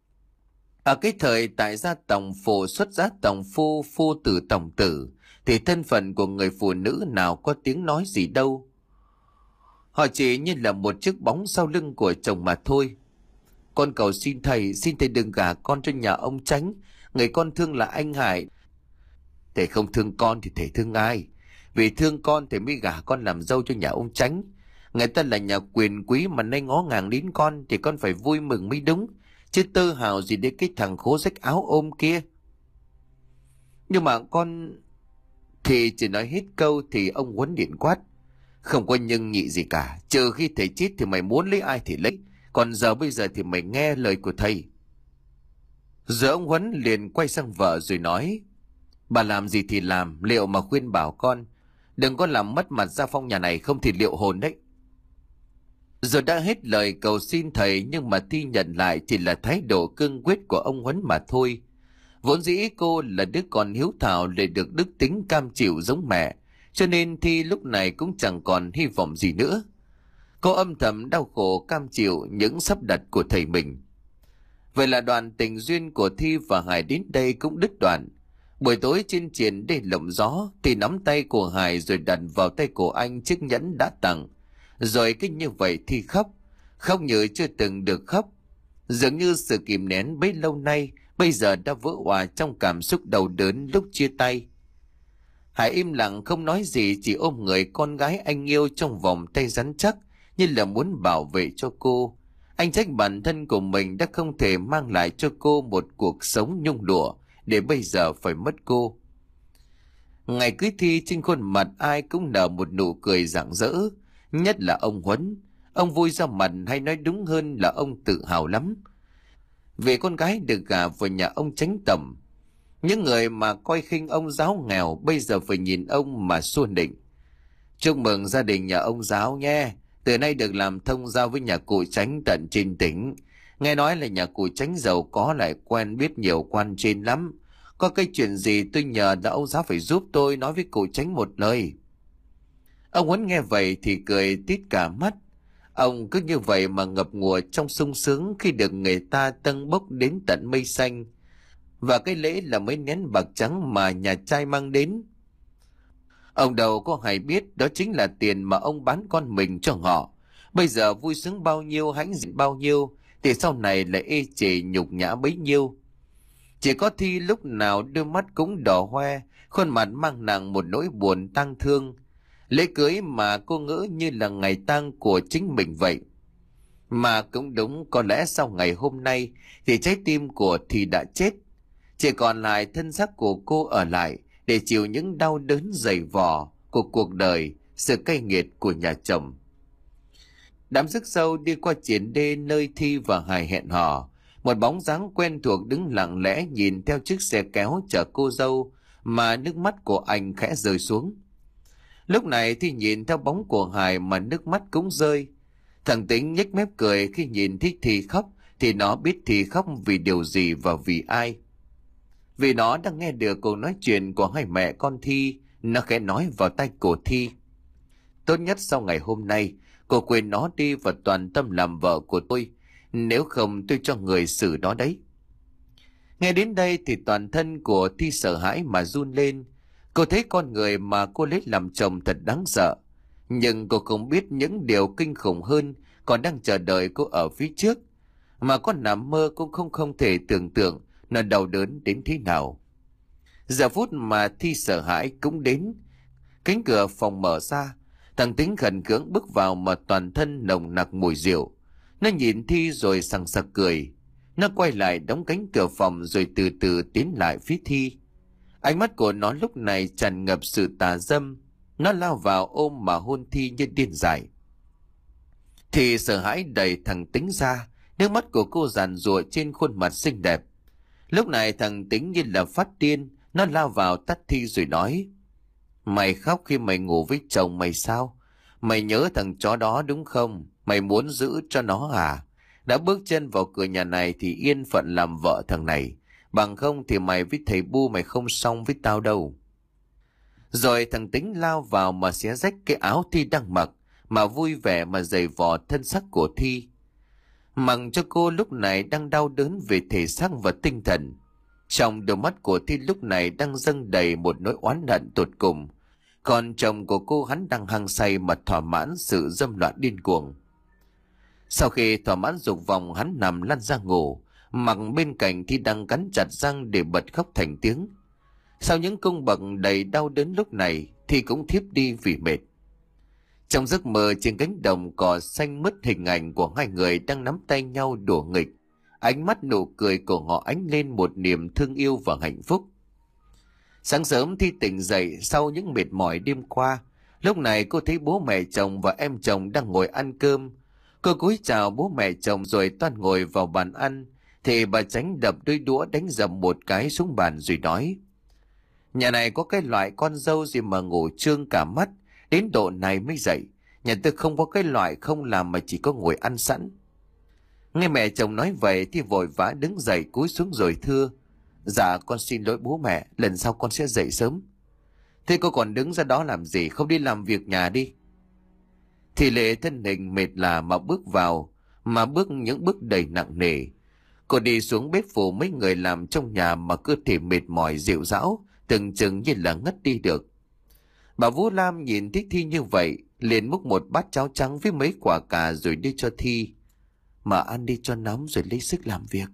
Ở cái thời tại gia tòng phụ xuất giá tòng phu, phu tử tòng tử, thì thân phận của người phụ nữ nào có tiếng nói gì đâu. Họ chỉ như là một chiếc bóng sau lưng của chồng mà thôi. Con cầu xin thầy, xin thầy đừng gả con cho nhà ông Chánh. Người con thương là anh Hải. Thầy không thương con thì thầy thương ai? Vì thương con thầy mới gả con làm dâu cho nhà ông Chánh. Người ta là nhà quyền quý mà nay ngó ngàng đến con thì con phải vui mừng mới đúng, chứ tơ hào gì đến cái thằng khố rách áo ôm kia. Nhưng mà con... Thì chỉ nói hết câu thì ông Huấn điện quát. Không có nhưng nhị gì cả, trừ khi thầy chết thì mày muốn lấy ai thì lấy, còn giờ bây giờ thì mày nghe lời của thầy. Giờ ông Huấn liền quay sang vợ rồi nói, bà làm gì thì làm, liệu mà khuyên bảo con, đừng có làm mất mặt gia phong nhà này, không thì liệu hồn đấy. Rồi đã hết lời cầu xin thầy, nhưng mà Thi nhận lại chỉ là thái độ cương quyết của ông Huấn mà thôi. Vốn dĩ cô là đứa con hiếu thảo để được đức tính cam chịu giống mẹ, cho nên Thi lúc này cũng chẳng còn hy vọng gì nữa. Cô âm thầm đau khổ cam chịu những sắp đặt của thầy mình. Vậy là đoạn tình duyên của Thi và Hải đến đây cũng đứt đoạn. Buổi tối trên triển để lộng gió, thì nắm tay của Hải rồi đặt vào tay của anh chiếc nhẫn đã tặng. Rồi cứ như vậy Thi khóc, khóc như chưa từng được khóc. Dường như sự kìm nén bấy lâu nay bây giờ đã vỡ òa trong cảm xúc đau đớn lúc chia tay. Hải im lặng không nói gì, chỉ ôm người con gái anh yêu trong vòng tay rắn chắc, như là muốn bảo vệ cho cô. Anh trách bản thân của mình đã không thể mang lại cho cô một cuộc sống nhung lụa, để bây giờ phải mất cô. Ngày cưới Thi trên khuôn mặt ai cũng nở một nụ cười rạng rỡ, nhất là ông Huấn. Ông vui ra mặt, hay nói đúng hơn là ông tự hào lắm, vì con gái được gả vào nhà ông Chánh Tẩm. Những người mà coi khinh ông giáo nghèo bây giờ phải nhìn ông mà xua nịnh. Chúc mừng gia đình nhà ông giáo nhé, từ nay được làm thông giao với nhà cụ Chánh tận trên tỉnh. Nghe nói là nhà cụ Chánh giàu có, lại quen biết nhiều quan trên lắm. Có cái chuyện gì tôi nhờ là ông giáo phải giúp tôi nói với cụ Chánh một lời. Ông Huấn nghe vậy thì cười tít cả mắt. Ông cứ như vậy mà ngập ngùa trong sung sướng khi được người ta tâng bốc đến tận mây xanh. Và cái lễ là mấy nén bạc trắng mà nhà trai mang đến. Ông đâu có hay biết đó chính là tiền mà ông bán con mình cho họ. Bây giờ vui sướng bao nhiêu, hãnh diện bao nhiêu, thì sau này lại ê chề nhục nhã bấy nhiêu. Chỉ có Thi lúc nào đôi mắt cũng đỏ hoe, khuôn mặt mang nặng một nỗi buồn tang thương. Lễ cưới mà cô ngỡ như là ngày tang của chính mình vậy. Mà cũng đúng, có lẽ sau ngày hôm nay thì trái tim của Thi đã chết. Chỉ còn lại thân xác của cô ở lại để chịu những đau đớn dày vò của cuộc đời, sự cay nghiệt của nhà chồng. Đám rước dâu đi qua triển đê nơi Thi và Hải hẹn hò. Một bóng dáng quen thuộc đứng lặng lẽ nhìn theo chiếc xe kéo chở cô dâu mà nước mắt của anh khẽ rơi xuống. Lúc này Thi nhìn theo bóng của Hải mà nước mắt cũng rơi. Thằng Tính nhếch mép cười khi nhìn thấy Thi khóc, thì nó biết Thi khóc vì điều gì và vì ai. Vì nó đang nghe được cuộc nói chuyện của hai mẹ con Thi. Nó khẽ nói vào tai của Thi: tốt nhất sau ngày hôm nay cô quên nó đi và toàn tâm làm vợ của tôi, nếu không tôi cho người xử đó đấy. Nghe đến đây thì toàn thân của Thi sợ hãi mà run lên. Cô thấy con người mà cô lấy làm chồng thật đáng sợ, nhưng cô không biết những điều kinh khủng hơn còn đang chờ đợi cô ở phía trước, mà con nằm mơ cũng không không thể tưởng tượng nó đau đớn đến thế nào. Giờ phút mà Thi sợ hãi cũng đến. Cánh cửa phòng mở ra, thằng Tính khẩn cưỡng bước vào mà toàn thân nồng nặc mùi rượu. Nó nhìn Thi rồi sằng sặc cười. Nó quay lại đóng cánh cửa phòng rồi từ từ tiến lại phía Thi. Ánh mắt của nó lúc này tràn ngập sự tà dâm. Nó lao vào ôm mà hôn Thi như điên dại. Thi sợ hãi đẩy thằng Tính ra, nước mắt của cô giàn giụa trên khuôn mặt xinh đẹp. Lúc này thằng Tính như là phát điên, nó lao vào tắt Thi rồi nói: mày khóc khi mày ngủ với chồng mày sao? Mày nhớ thằng chó đó đúng không? Mày muốn giữ cho nó à? Đã bước chân vào cửa nhà này thì yên phận làm vợ thằng này, bằng không thì mày với thầy Bu mày không xong với tao đâu. Rồi thằng Tính lao vào mà xé rách cái áo Thi đang mặc, mà vui vẻ mà giày vò thân xác của Thi. Mặc cho cô lúc này đang đau đớn về thể xác và tinh thần. Trong đôi mắt của Thi lúc này đang dâng đầy một nỗi oán hận tột cùng. Còn chồng của cô, hắn đang hăng say mà thỏa mãn sự dâm loạn điên cuồng. Sau khi thỏa mãn dục vọng, hắn nằm lăn ra ngủ, mặc bên cạnh Thi đang cắn chặt răng để bật khóc thành tiếng. Sau những cung bậc đầy đau đớn lúc này, Thi cũng thiếp đi vì mệt. Trong giấc mơ trên cánh đồng cỏ xanh mướt, hình ảnh của hai người đang nắm tay nhau đùa nghịch. Ánh mắt nụ cười của họ ánh lên một niềm thương yêu và hạnh phúc. Sáng sớm Thi tỉnh dậy sau những mệt mỏi đêm qua. Lúc này cô thấy bố mẹ chồng và em chồng đang ngồi ăn cơm. Cô cúi chào bố mẹ chồng rồi toan ngồi vào bàn ăn, thì bà Chánh đập đôi đũa đánh dầm một cái xuống bàn rồi nói: nhà này có cái loại con dâu gì mà ngủ trương cả mắt, đến độ này mới dậy. Nhà tôi không có cái loại không làm mà chỉ có ngồi ăn sẵn. Nghe mẹ chồng nói vậy thì vội vã đứng dậy cúi xuống rồi thưa: dạ con xin lỗi bố mẹ, lần sau con sẽ dậy sớm. Thế cô còn đứng ra đó làm gì, không đi làm việc nhà đi? Thì Lệ thân hình mệt lả mà bước vào, mà bước những bước đầy nặng nề. Cô đi xuống bếp phụ mấy người làm trong nhà mà cơ thể mệt mỏi rệu rão, từng chừng như là ngất đi được. Bà Vũ Lam nhìn thấy Thi như vậy, liền múc một bát cháo trắng với mấy quả cà rồi đưa cho Thi: mà ăn đi cho nóng rồi lấy sức làm việc.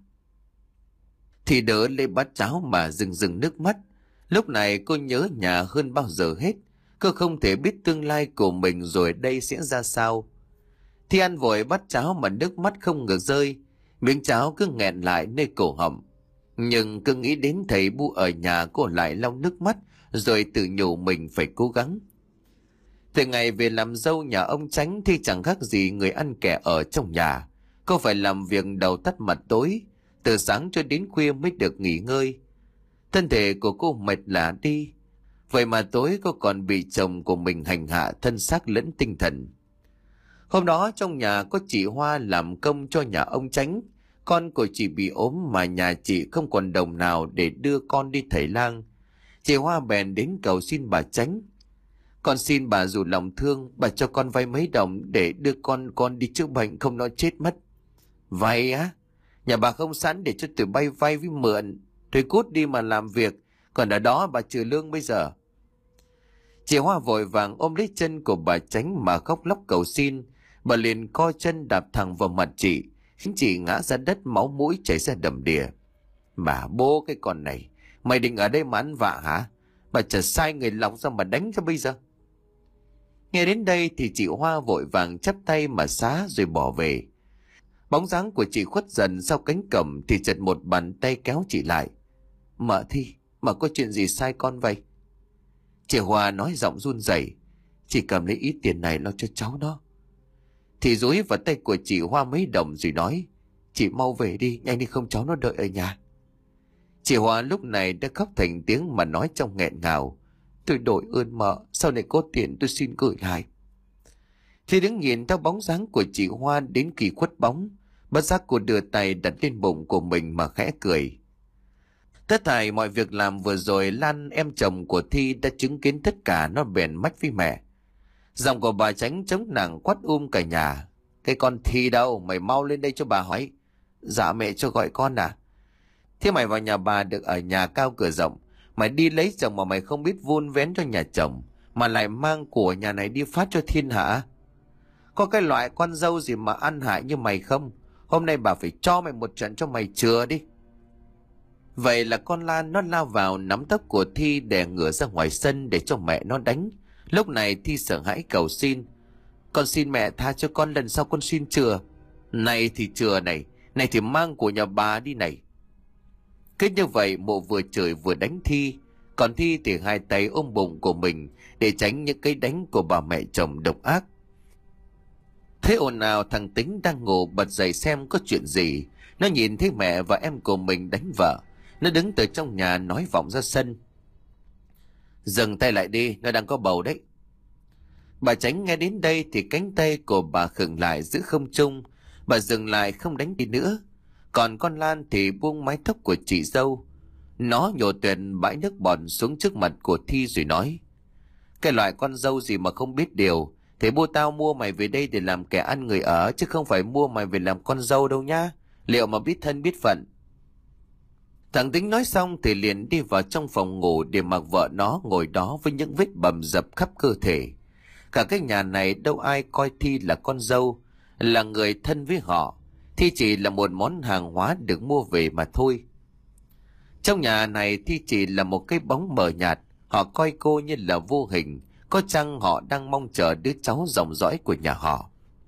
Thì đỡ lấy bát cháo mà rừng rừng nước mắt. Lúc này cô nhớ nhà hơn bao giờ hết. Cô không thể biết tương lai của mình rồi đây sẽ ra sao. Thì ăn vội bát cháo mà nước mắt không ngừng rơi. Miếng cháo cứ nghẹn lại nơi cổ họng. Nhưng cứ nghĩ đến thầy Bu ở nhà, cô lại lau nước mắt rồi tự nhủ mình phải cố gắng. Từ ngày về làm dâu nhà ông Chánh thì chẳng khác gì người ăn kẻ ở trong nhà. Cô phải làm việc đầu tắt mặt tối, từ sáng cho đến khuya mới được nghỉ ngơi. Thân thể của cô mệt lả đi, vậy mà tối cô còn bị chồng của mình hành hạ thân xác lẫn tinh thần. Hôm đó trong nhà có chị Hoa làm công cho nhà ông Chánh. Con của chị bị ốm mà nhà chị không còn đồng nào để đưa con đi thầy lang. Chị Hoa bèn đến cầu xin bà Chánh: con xin bà dù lòng thương, bà cho con vay mấy đồng để đưa con con đi chữa bệnh, không nó chết mất. Vay á? Nhà bà không sẵn để cho tụi bay vay với mượn. Thôi cút đi mà làm việc, còn ở đó bà trừ lương bây giờ. Chị Hoa vội vàng ôm lấy chân của bà Chánh mà khóc lóc cầu xin. Bà liền co chân đạp thẳng vào mặt chị, khiến chị ngã ra đất, máu mũi chảy ra đầm đìa. Mà bố cái con này, mày định ở đây mà ăn vạ hả? Bà chả sai người lòng sao mà đánh cho bây giờ? Nghe đến đây thì chị Hoa vội vàng chắp tay mà xá rồi bỏ về. Bóng dáng của chị khuất dần sau cánh cổng thì chợt một bàn tay kéo chị lại. Mợ Thi, mợ có chuyện gì sai con vậy? Chị Hoa nói giọng run rẩy. Chị cầm lấy ít tiền này lo cho cháu đó. Thì dúi vào tay của chị Hoa mấy đồng rồi nói. Chị mau về đi, nhanh đi không cháu nó đợi ở nhà. Chị Hoa lúc này đã khóc thành tiếng mà nói trong nghẹn ngào. Tôi đổi ơn mợ, sau này có tiền tôi xin gửi lại. Thì đứng nhìn theo bóng dáng của chị Hoa đến kỳ khuất bóng, bất giác cô đưa tay đặt lên bụng của mình mà khẽ cười. Tất thảy mọi việc làm vừa rồi Lan em chồng của Thi đã chứng kiến tất cả, nó bèn mách với mẹ. Giọng của bà Chánh chống nặng quát um cả nhà. Cái con Thi đâu, mày mau lên đây cho bà hỏi. Dạ mẹ cho gọi con à? Thế mày vào nhà bà được ở nhà cao cửa rộng, mày đi lấy chồng mà mày không biết vun vén cho nhà chồng, mà lại mang của nhà này đi phát cho thiên hạ. Có cái loại con dâu gì mà ăn hại như mày không? Hôm nay bà phải cho mày một trận cho mày chừa đi. Vậy là con Lan nó lao vào nắm tóc của Thi đè ngửa ra ngoài sân để cho mẹ nó đánh. Lúc này Thi sợ hãi cầu xin. Con xin mẹ tha cho con, lần sau con xin chừa. Này thì chừa này, này thì mang của nhà bà đi này. Cứ như vậy Mộ vừa chửi vừa đánh Thi, còn Thi thì hai tay ôm bụng của mình để tránh những cái đánh của bà mẹ chồng độc ác. Thế ồn ào, thằng Tính đang ngủ bật dậy xem có chuyện gì. Nó nhìn thấy mẹ và em của mình đánh vợ. Nó đứng từ trong nhà nói vọng ra sân. Dừng tay lại đi, nó đang có bầu đấy. Bà Chánh nghe đến đây thì cánh tay của bà khựng lại giữa không trung. Bà dừng lại không đánh đi nữa. Còn con Lan thì buông mái tóc của chị dâu. Nó nhổ tuyệt bãi nước bọt xuống trước mặt của Thi rồi nói. Cái loại con dâu gì mà không biết điều. Thế bố tao mua mày về đây để làm kẻ ăn người ở, chứ không phải mua mày về làm con dâu đâu nhá. Liệu mà biết thân biết phận. Thằng Tính nói xong thì liền đi vào trong phòng ngủ để mặc vợ nó ngồi đó với những vết bầm dập khắp cơ thể. Cả cái nhà này đâu ai coi Thi là con dâu, là người thân với họ. Thi chỉ là một món hàng hóa được mua về mà thôi. Trong nhà này Thi chỉ là một cái bóng mờ nhạt. Họ coi cô như là vô hình. Có chăng họ đang mong chờ đứa cháu dòng dõi của nhà họ.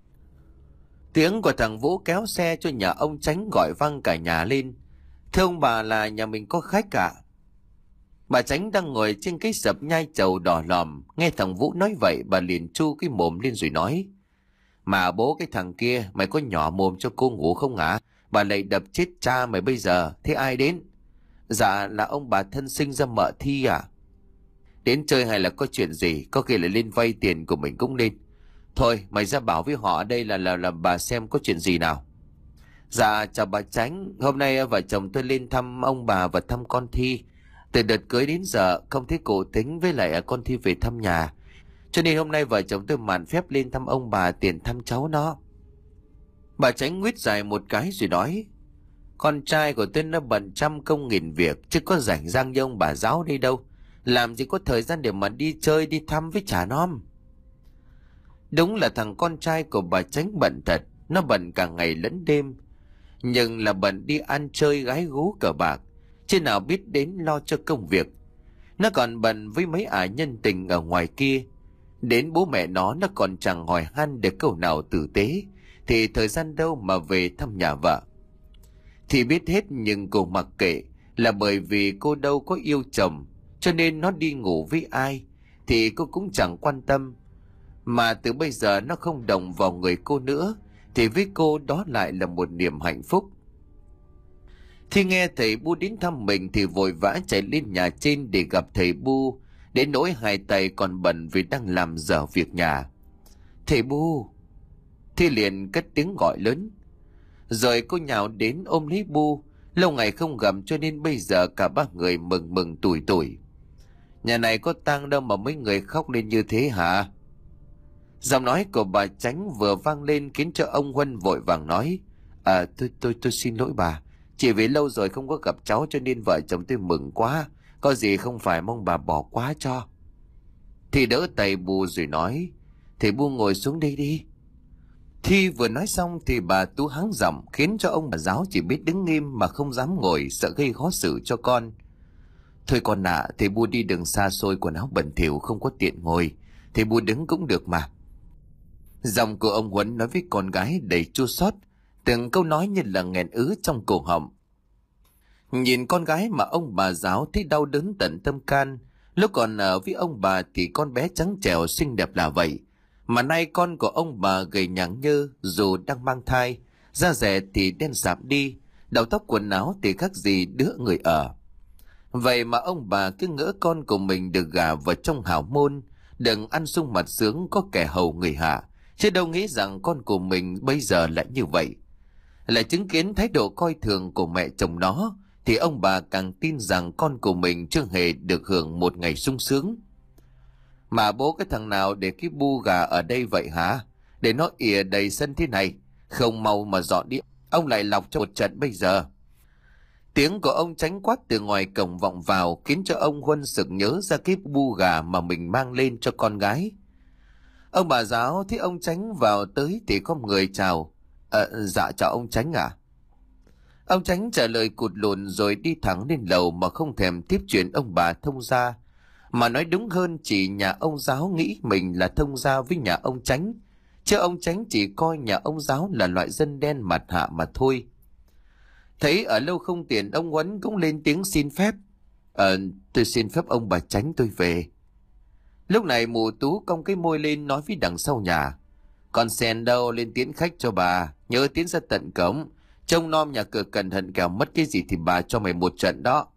Tiếng của thằng Vũ kéo xe cho nhà ông Chánh gọi vang cả nhà lên. Thưa ông bà, là nhà mình có khách cả. Bà Chánh đang ngồi trên cái sập nhai trầu đỏ lòm. Nghe thằng Vũ nói vậy, bà liền chu cái mồm lên rồi nói. Mà bố cái thằng kia, mày có nhỏ mồm cho cô ngủ không hả? Bà lại đập chết cha mày bây giờ. Thế ai đến? Dạ là ông bà thân sinh ra mợ Thi à? Đến chơi hay là có chuyện gì? Có khi lại lên vay tiền của mình cũng lên. Thôi mày ra bảo với họ đây là là là bà xem có chuyện gì nào. Dạ chào bà Chánh. Hôm nay vợ chồng tôi lên thăm ông bà và thăm con Thi. Từ đợt cưới đến giờ không thấy cụ Tính với lại con Thi về thăm nhà, cho nên hôm nay vợ chồng tôi mạn phép lên thăm ông bà tiền thăm cháu nó. Bà Chánh nguyết dài một cái rồi nói. Con trai của tôi nó bận trăm công nghìn việc, chứ có rảnh rang như ông bà giáo đây đâu. Làm gì có thời gian để mà đi chơi đi thăm với chả nom. Đúng là thằng con trai của bà Chánh bận thật. Nó bận cả ngày lẫn đêm. Nhưng là bận đi ăn chơi gái gú cờ bạc, chứ nào biết đến lo cho công việc. Nó còn bận với mấy ả nhân tình ở ngoài kia. Đến bố mẹ nó nó còn chẳng hỏi han được câu nào tử tế, thì thời gian đâu mà về thăm nhà vợ. Thì biết hết nhưng cô mặc kệ. Là bởi vì cô đâu có yêu chồng, cho nên nó đi ngủ với ai thì cô cũng chẳng quan tâm. Mà từ bây giờ nó không động vào người cô nữa, thì với cô đó lại là một niềm hạnh phúc. Khi nghe thầy Bu đến thăm mình thì vội vã chạy lên nhà trên để gặp thầy Bu. Đến nỗi hai tay còn bận vì đang làm dở việc nhà. Thầy Bu! Thi liền cất tiếng gọi lớn. Rồi cô nhào đến ôm lấy Bu. Lâu ngày không gặp cho nên bây giờ cả ba người mừng mừng tủi tủi. Nhà này có tang đâu mà mấy người khóc lên như thế hả? Giọng nói của bà Chánh vừa vang lên khiến cho ông Huân vội vàng nói. À tôi tôi tôi xin lỗi bà. Chỉ vì lâu rồi không có gặp cháu cho nên vợ chồng tôi mừng quá. Có gì không phải mong bà bỏ quá cho. Thi đỡ tay Bu rồi nói: Thầy Bu ngồi xuống đây đi. Thi vừa nói xong thì bà Tú hắng giọng, khiến cho ông bà giáo chỉ biết đứng nghiêm mà không dám ngồi, sợ gây khó xử cho con. Thôi con ạ, à, thầy Bu đi đường xa xôi, quần áo bẩn thỉu không có tiện ngồi, thầy Bu đứng cũng được mà. Giọng của ông Huấn nói với con gái đầy chua xót, từng câu nói như là nghẹn ứ trong cổ họng. Nhìn con gái mà ông bà giáo thấy đau đớn tận tâm can. Lúc còn ở với ông bà thì con bé trắng trẻo xinh đẹp là vậy, mà nay con của ông bà gầy nhẳng nhơ dù đang mang thai, da dẻ thì đen sạm đi, đầu tóc quần áo thì khác gì đứa người ở. Vậy mà ông bà cứ ngỡ con của mình được gả vào trong hào môn, đừng ăn sung mặt sướng có kẻ hầu người hạ, chứ đâu nghĩ rằng con của mình bây giờ lại như vậy. Lại chứng kiến thái độ coi thường của mẹ chồng nó, thì ông bà càng tin rằng con của mình chưa hề được hưởng một ngày sung sướng. Mà bố cái thằng nào để cái bu gà ở đây vậy hả? Để nó ỉa đầy sân thế này, không mau mà dọn đi, ông lại lọc cho một trận bây giờ. Tiếng của ông Chánh quát từ ngoài cổng vọng vào, khiến cho ông Huân sực nhớ ra cái bu gà mà mình mang lên cho con gái. Ông bà giáo thấy ông Chánh vào tới thì có người chào. À, dạ chào ông Chánh ạ. À? Ông Chánh trả lời cụt lùn rồi đi thẳng lên lầu mà không thèm tiếp chuyện ông bà thông gia. Mà nói đúng hơn, chỉ nhà ông giáo nghĩ mình là thông gia với nhà ông Chánh, chứ ông Chánh chỉ coi nhà ông giáo là loại dân đen mặt hạ mà thôi. Thấy ở lâu không tiện, ông Huấn cũng lên tiếng xin phép. Ờ, tôi xin phép ông bà Chánh tôi về. Lúc này mụ Tú cong cái môi lên nói với đằng sau nhà: Con Sen đâu, lên tiễn khách cho bà, nhớ tiến ra tận cổng, trông nom nhà cửa cẩn thận, kẻo mất cái gì thì bà cho mày một trận đó.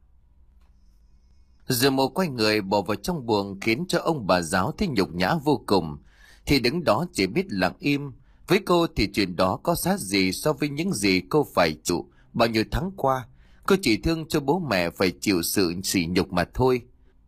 Rồi mụ quay người bỏ vào trong buồng, khiến cho ông bà giáo thấy nhục nhã vô cùng, thì đứng đó chỉ biết lặng im. Với cô thì chuyện đó có khác gì so với những gì cô phải chịu bao nhiêu tháng qua. Cô chỉ thương cho bố mẹ phải chịu sự sỉ nhục mà thôi.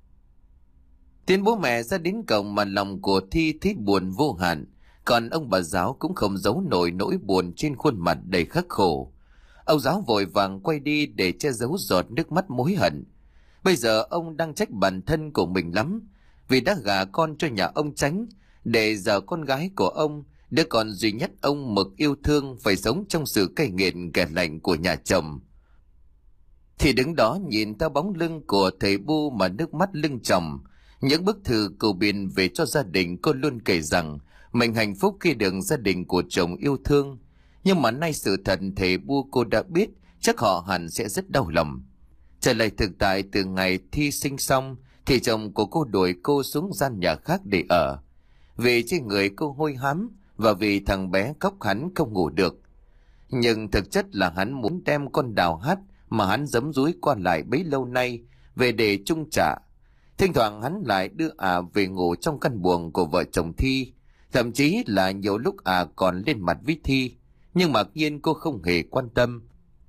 Tiến bố mẹ ra đến cổng mà lòng của Thi thấy buồn vô hạn, còn ông bà giáo cũng không giấu nổi nỗi buồn trên khuôn mặt đầy khắc khổ. Ông giáo vội vàng quay đi để che giấu giọt nước mắt mối hận. Bây giờ ông đang trách bản thân của mình lắm, vì đã gả con cho nhà ông Chánh, để giờ con gái của ông, đứa con duy nhất ông mực yêu thương, phải sống trong sự cay nghiệt ghẻ lạnh của nhà chồng. Thì đứng đó nhìn theo bóng lưng của thầy Bu mà nước mắt lưng tròng. Những bức thư cầu biện về cho gia đình, cô luôn kể rằng mình hạnh phúc khi được gia đình của chồng yêu thương. Nhưng mà nay sự thật thầy Bu cô đã biết, chắc họ hẳn sẽ rất đau lòng. Trở lại thực tại, từ ngày Thi sinh xong thì chồng của cô đuổi cô xuống gian nhà khác để ở, vì trên người cô hôi hám và vì thằng bé khóc hắn không ngủ được. Nhưng thực chất là hắn muốn đem con Đào Hát mà hắn giấm dúi qua lại bấy lâu nay về để chung trả. Thỉnh thoảng hắn lại đưa à về ngủ trong căn buồng của vợ chồng Thi, thậm chí là nhiều lúc à còn lên mặt với Thi, nhưng mặc nhiên cô không hề quan tâm.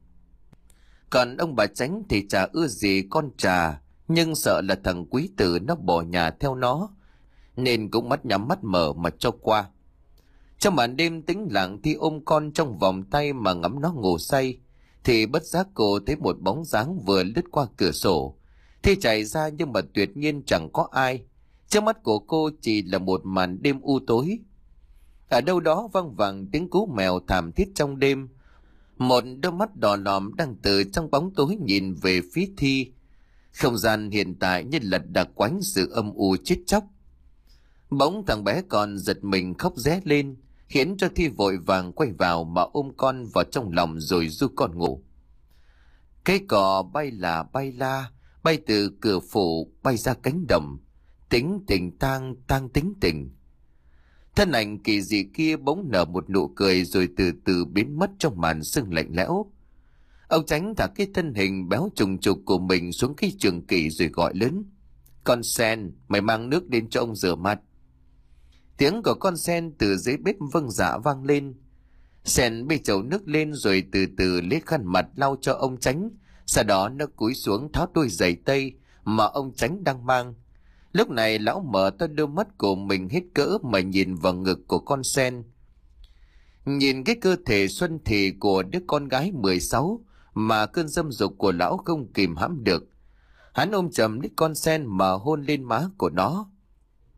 Còn ông bà Chánh thì chả ưa gì con Trà, nhưng sợ là thằng quý tử nó bỏ nhà theo nó, nên cũng mắt nhắm mắt mở mà cho qua. Trong màn đêm tĩnh lặng, Thi ôm con trong vòng tay mà ngắm nó ngủ say, thì bất giác cô thấy một bóng dáng vừa lướt qua cửa sổ. Thi chạy ra nhưng mà tuyệt nhiên chẳng có ai. Trước mắt của cô chỉ là một màn đêm u tối. Ở đâu đó vang vẳng tiếng cú mèo thảm thiết trong đêm. Một đôi mắt đỏ lòm đang từ trong bóng tối nhìn về phía Thi. Không gian hiện tại như là đặc quánh sự âm u chết chóc. Bỗng thằng bé còn giật mình khóc ré lên, khiến cho Thi vội vàng quay vào mà ôm con vào trong lòng rồi du con ngủ. Cây cò bay là bay la, bay từ cửa phủ bay ra cánh đồng, tính tình tang tang tính tình. Thân ảnh kỳ dị kia bỗng nở một nụ cười rồi từ từ biến mất trong màn sương lạnh lẽo. Ông Chánh thả cái thân hình béo trùng trục của mình xuống cái trường kỷ rồi gọi lớn: Con Sen, mày mang nước đến cho ông rửa mặt. Tiếng của con Sen từ dưới bếp vâng dạ vang lên. Sen bê chậu nước lên rồi từ từ lấy khăn mặt lau cho ông Chánh. Sau đó nó cúi xuống tháo đôi giày tây mà ông Chánh đang mang. Lúc này lão mở to đôi mắt của mình hết cỡ mà nhìn vào ngực của con Sen. Nhìn cái cơ thể xuân thì của đứa con gái mười sáu mà cơn dâm dục của lão không kìm hãm được. Hắn ôm chầm lấy con Sen mà hôn lên má của nó.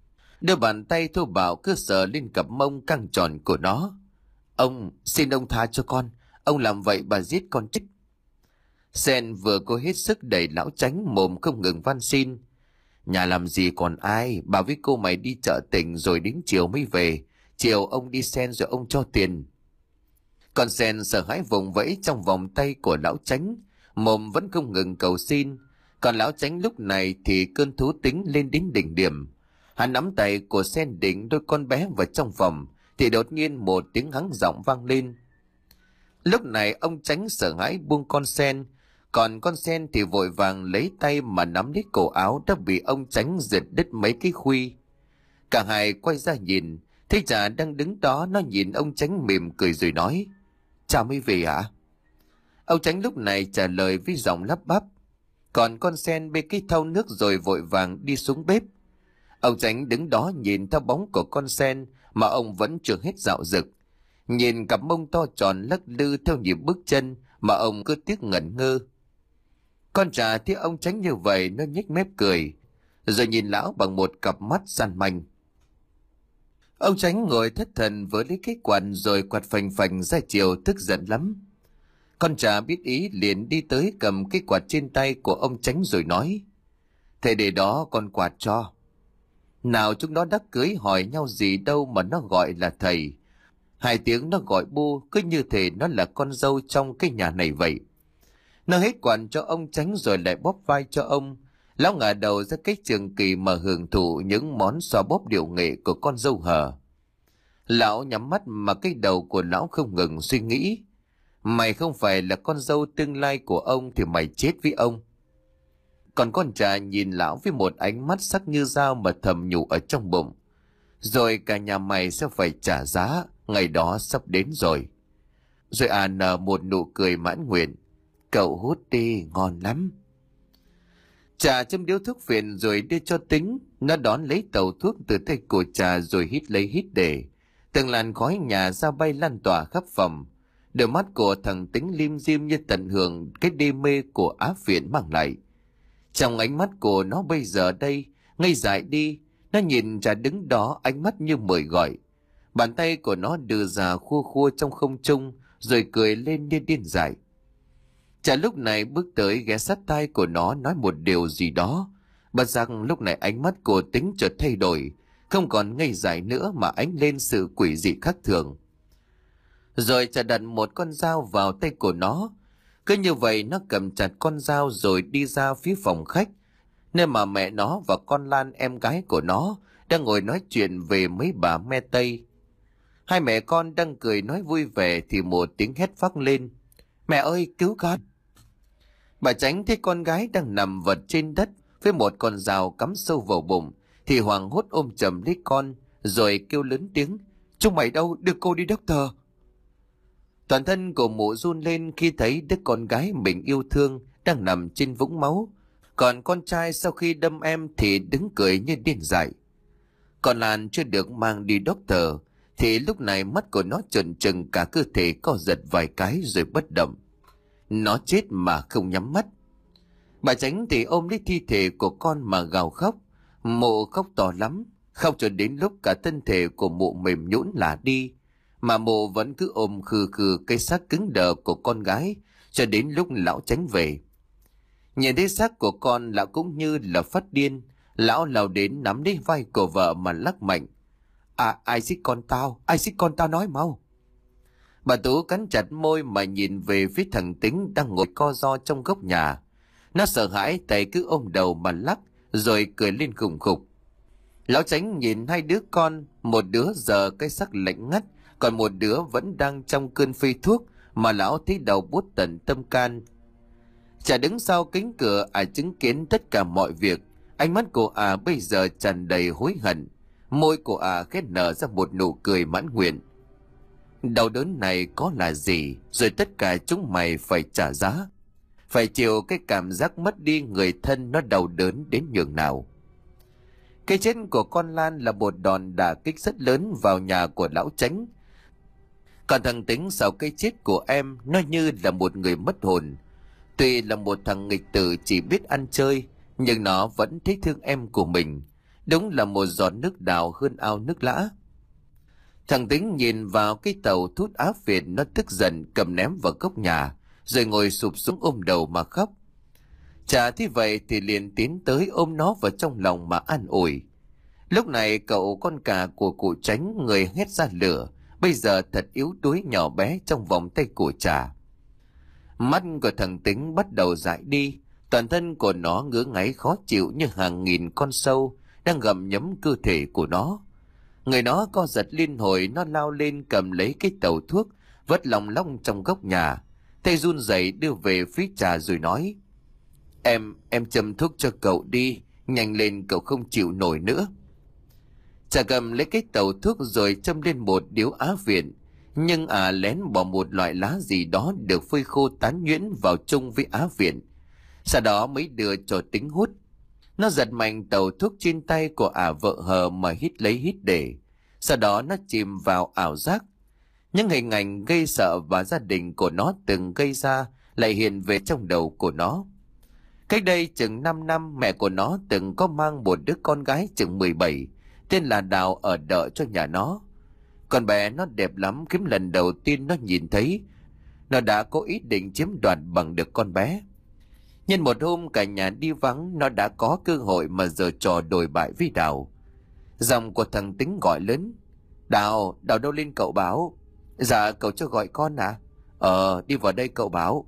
Đưa bàn tay thô bạo cứ sờ lên cặp mông căng tròn của nó. Ông, xin ông tha cho con. Ông làm vậy bà giết con chết. Sen vừa cố hết sức đẩy lão Chánh, mồm không ngừng van xin. Nhà làm gì còn ai, bà với cô mày đi chợ tỉnh rồi đến chiều mới về. Chiều ông đi Sen rồi ông cho tiền. Con Sen sợ hãi vùng vẫy trong vòng tay của lão Chánh, mồm vẫn không ngừng cầu xin. Còn lão Chánh lúc này thì cơn thú tính lên đến đỉnh điểm. Hắn nắm tay của Sen định đôi con bé vào trong phòng, thì đột nhiên một tiếng hắng giọng vang lên. Lúc này ông Chánh sợ hãi buông con Sen, còn con Sen thì vội vàng lấy tay mà nắm lấy cổ áo đã bị ông Chánh giật đứt mấy cái khuy. Cả hai quay ra nhìn, thấy Trà đang đứng đó. Nó nhìn ông Chánh mỉm cười rồi nói: Chào mới về hả? Ông Chánh lúc này trả lời với giọng lắp bắp. Còn con Sen bê cái thau nước rồi vội vàng đi xuống bếp. Ông Chánh đứng đó nhìn theo bóng của con Sen mà ông vẫn chưa hết dạo dực. Nhìn cặp mông to tròn lắc lư theo nhịp bước chân mà ông cứ tiếc ngẩn ngơ. Con Trà thấy ông Chánh như vậy, nó nhếch mép cười, rồi nhìn lão bằng một cặp mắt gian manh. Ông Chánh ngồi thất thần với lấy cái quạt rồi quạt phành phành ra chiều, tức giận lắm. Con Trà biết ý liền đi tới cầm cái quạt trên tay của ông Chánh rồi nói: Thế để đó con quạt cho. Nào chúng nó đắc cưới hỏi nhau gì đâu mà nó gọi là thầy. Hai tiếng nó gọi bu, cứ như thể nó là con dâu trong cái nhà này vậy. Nó hết quạt cho ông Chánh rồi lại bóp vai cho ông. Lão ngả đầu ra cái trường kỳ mà hưởng thụ những món xoa bóp điệu nghệ của con dâu hờ. Lão nhắm mắt mà cái đầu của lão không ngừng suy nghĩ: Mày không phải là con dâu tương lai của ông thì mày chết với ông. Còn con Trà nhìn lão với một ánh mắt sắc như dao mà thầm nhủ ở trong bụng: Rồi cả nhà mày sẽ phải trả giá, ngày đó sắp đến rồi. Rồi à nở một nụ cười mãn nguyện: Cậu hút đi, ngon lắm. Trà châm điếu thuốc phiện rồi đưa cho Tính. Nó đón lấy tàu thuốc từ tay của Trà rồi hít lấy hít để. Từng làn khói nhà ra bay lan tỏa khắp phòng. Đôi mắt của thằng Tính lim dim như tận hưởng cái đê mê của á phiện mang lại. Trong ánh mắt của nó bây giờ đây, ngây dại đi, nó nhìn Trà đứng đó, ánh mắt như mời gọi. Bàn tay của nó đưa ra khua khua trong không trung, rồi cười lên như điên dại. Trà lúc này bước tới ghé sát tai của nó nói một điều gì đó. Bất giác lúc này ánh mắt của Tính chợt thay đổi, không còn ngây dại nữa mà ánh lên sự quỷ dị khác thường. Rồi Trà đặt một con dao vào tay của nó. Cứ như vậy nó cầm chặt con dao rồi đi ra phía phòng khách, nơi mà mẹ nó và con Lan em gái của nó đang ngồi nói chuyện về mấy bà me tây. Hai mẹ con đang cười nói vui vẻ thì một tiếng hét vang lên: Mẹ ơi, cứu con! Bà Chánh thấy con gái đang nằm vật trên đất với một con dao cắm sâu vào bụng thì hoảng hốt ôm chầm lấy con rồi kêu lớn tiếng: Chúng mày đâu, đưa cô đi doctor. Toàn thân của mụ run lên khi thấy đứa con gái mình yêu thương đang nằm trên vũng máu. Còn con trai sau khi đâm em thì đứng cười như điên dại. Còn Lan chưa được mang đi doctor thì lúc này mắt của nó trợn trừng, cả cơ thể co giật vài cái rồi bất động. Nó chết mà không nhắm mắt. Bà Chánh thì ôm lấy thi thể của con mà gào khóc. Mụ khóc to lắm, khóc cho đến lúc cả thân thể của mụ mềm nhũn lả đi, mà mụ vẫn cứ ôm khư khư cái xác cứng đờ của con gái cho đến lúc lão Chánh về. Nhìn thấy xác của con, lão cũng như là phát điên. Lão lao đến nắm lấy vai của vợ mà lắc mạnh: À, ai giết con tao? Ai giết con tao, nói mau! Bà Tú cắn chặt môi mà nhìn về phía thằng Tính đang ngồi co ro trong góc nhà. Nó sợ hãi tay cứ ôm đầu mà lắc rồi cười lên khùng khục. Lão Chánh nhìn hai đứa con, một đứa giờ cái sắc lạnh ngắt, còn một đứa vẫn đang trong cơn phê thuốc, mà lão thấy đầu buốt tận tâm can. Chả đứng sau cánh cửa, à chứng kiến tất cả mọi việc. Ánh mắt của à bây giờ tràn đầy hối hận, môi của à khẽ nở ra một nụ cười mãn nguyện. Đau đớn này có là gì, rồi tất cả chúng mày phải trả giá, phải chịu cái cảm giác mất đi người thân nó đau đớn đến nhường nào. Cái chết của con Lan là một đòn đả kích rất lớn vào nhà của lão Chánh. Còn thằng Tính sau cái chết của em, nó như là một người mất hồn. Tuy là một thằng nghịch tử chỉ biết ăn chơi, nhưng nó vẫn thấy thương em của mình. Đúng là một giọt nước đào hơn ao nước lã. Thằng Tính nhìn vào cái tàu thút áp Việt, nó tức giận cầm ném vào góc nhà, rồi ngồi sụp xuống ôm đầu mà khóc. Chả thế vậy thì liền tiến tới ôm nó vào trong lòng mà an ủi. Lúc này cậu con cà của cụ Tránh người hét ra lửa, bây giờ thật yếu đuối nhỏ bé trong vòng tay của Trà. Mắt của thằng Tính bắt đầu dại đi, toàn thân của nó ngứa ngáy khó chịu như hàng nghìn con sâu đang gặm nhấm cơ thể của nó. Người nó co giật liên hồi, nó lao lên cầm lấy cái tàu thuốc vất lòng long trong góc nhà, tay run rẩy đưa về phía Trà rồi nói: Em, em châm thuốc cho cậu đi, nhanh lên, cậu không chịu nổi nữa. Trà cầm lấy cái tàu thuốc rồi châm lên một điếu Á Việt, nhưng à lén bỏ một loại lá gì đó được phơi khô tán nhuyễn vào chung với Á Việt, sau đó mới đưa cho Tính hút. Nó giật mạnh tàu thuốc trên tay của ả vợ hờ mà hít lấy hít để, sau đó nó chìm vào ảo giác. Những hình ảnh gây sợ và gia đình của nó từng gây ra lại hiện về trong đầu của nó. Cách đây chừng năm năm, mẹ của nó từng có mang một đứa con gái chừng mười bảy, tên là Đào, ở đợ cho nhà nó. Con bé nó đẹp lắm, kiếm lần đầu tiên nó nhìn thấy, nó đã có ý định chiếm đoạt bằng được con bé. Nhân một hôm cả nhà đi vắng, nó đã có cơ hội mà giở trò đồi bại với Đào. Giọng của thằng Tính gọi lớn: Đào, Đào đâu lên cậu Báo? Dạ, cậu cho gọi con à? Ờ, đi vào đây cậu Báo.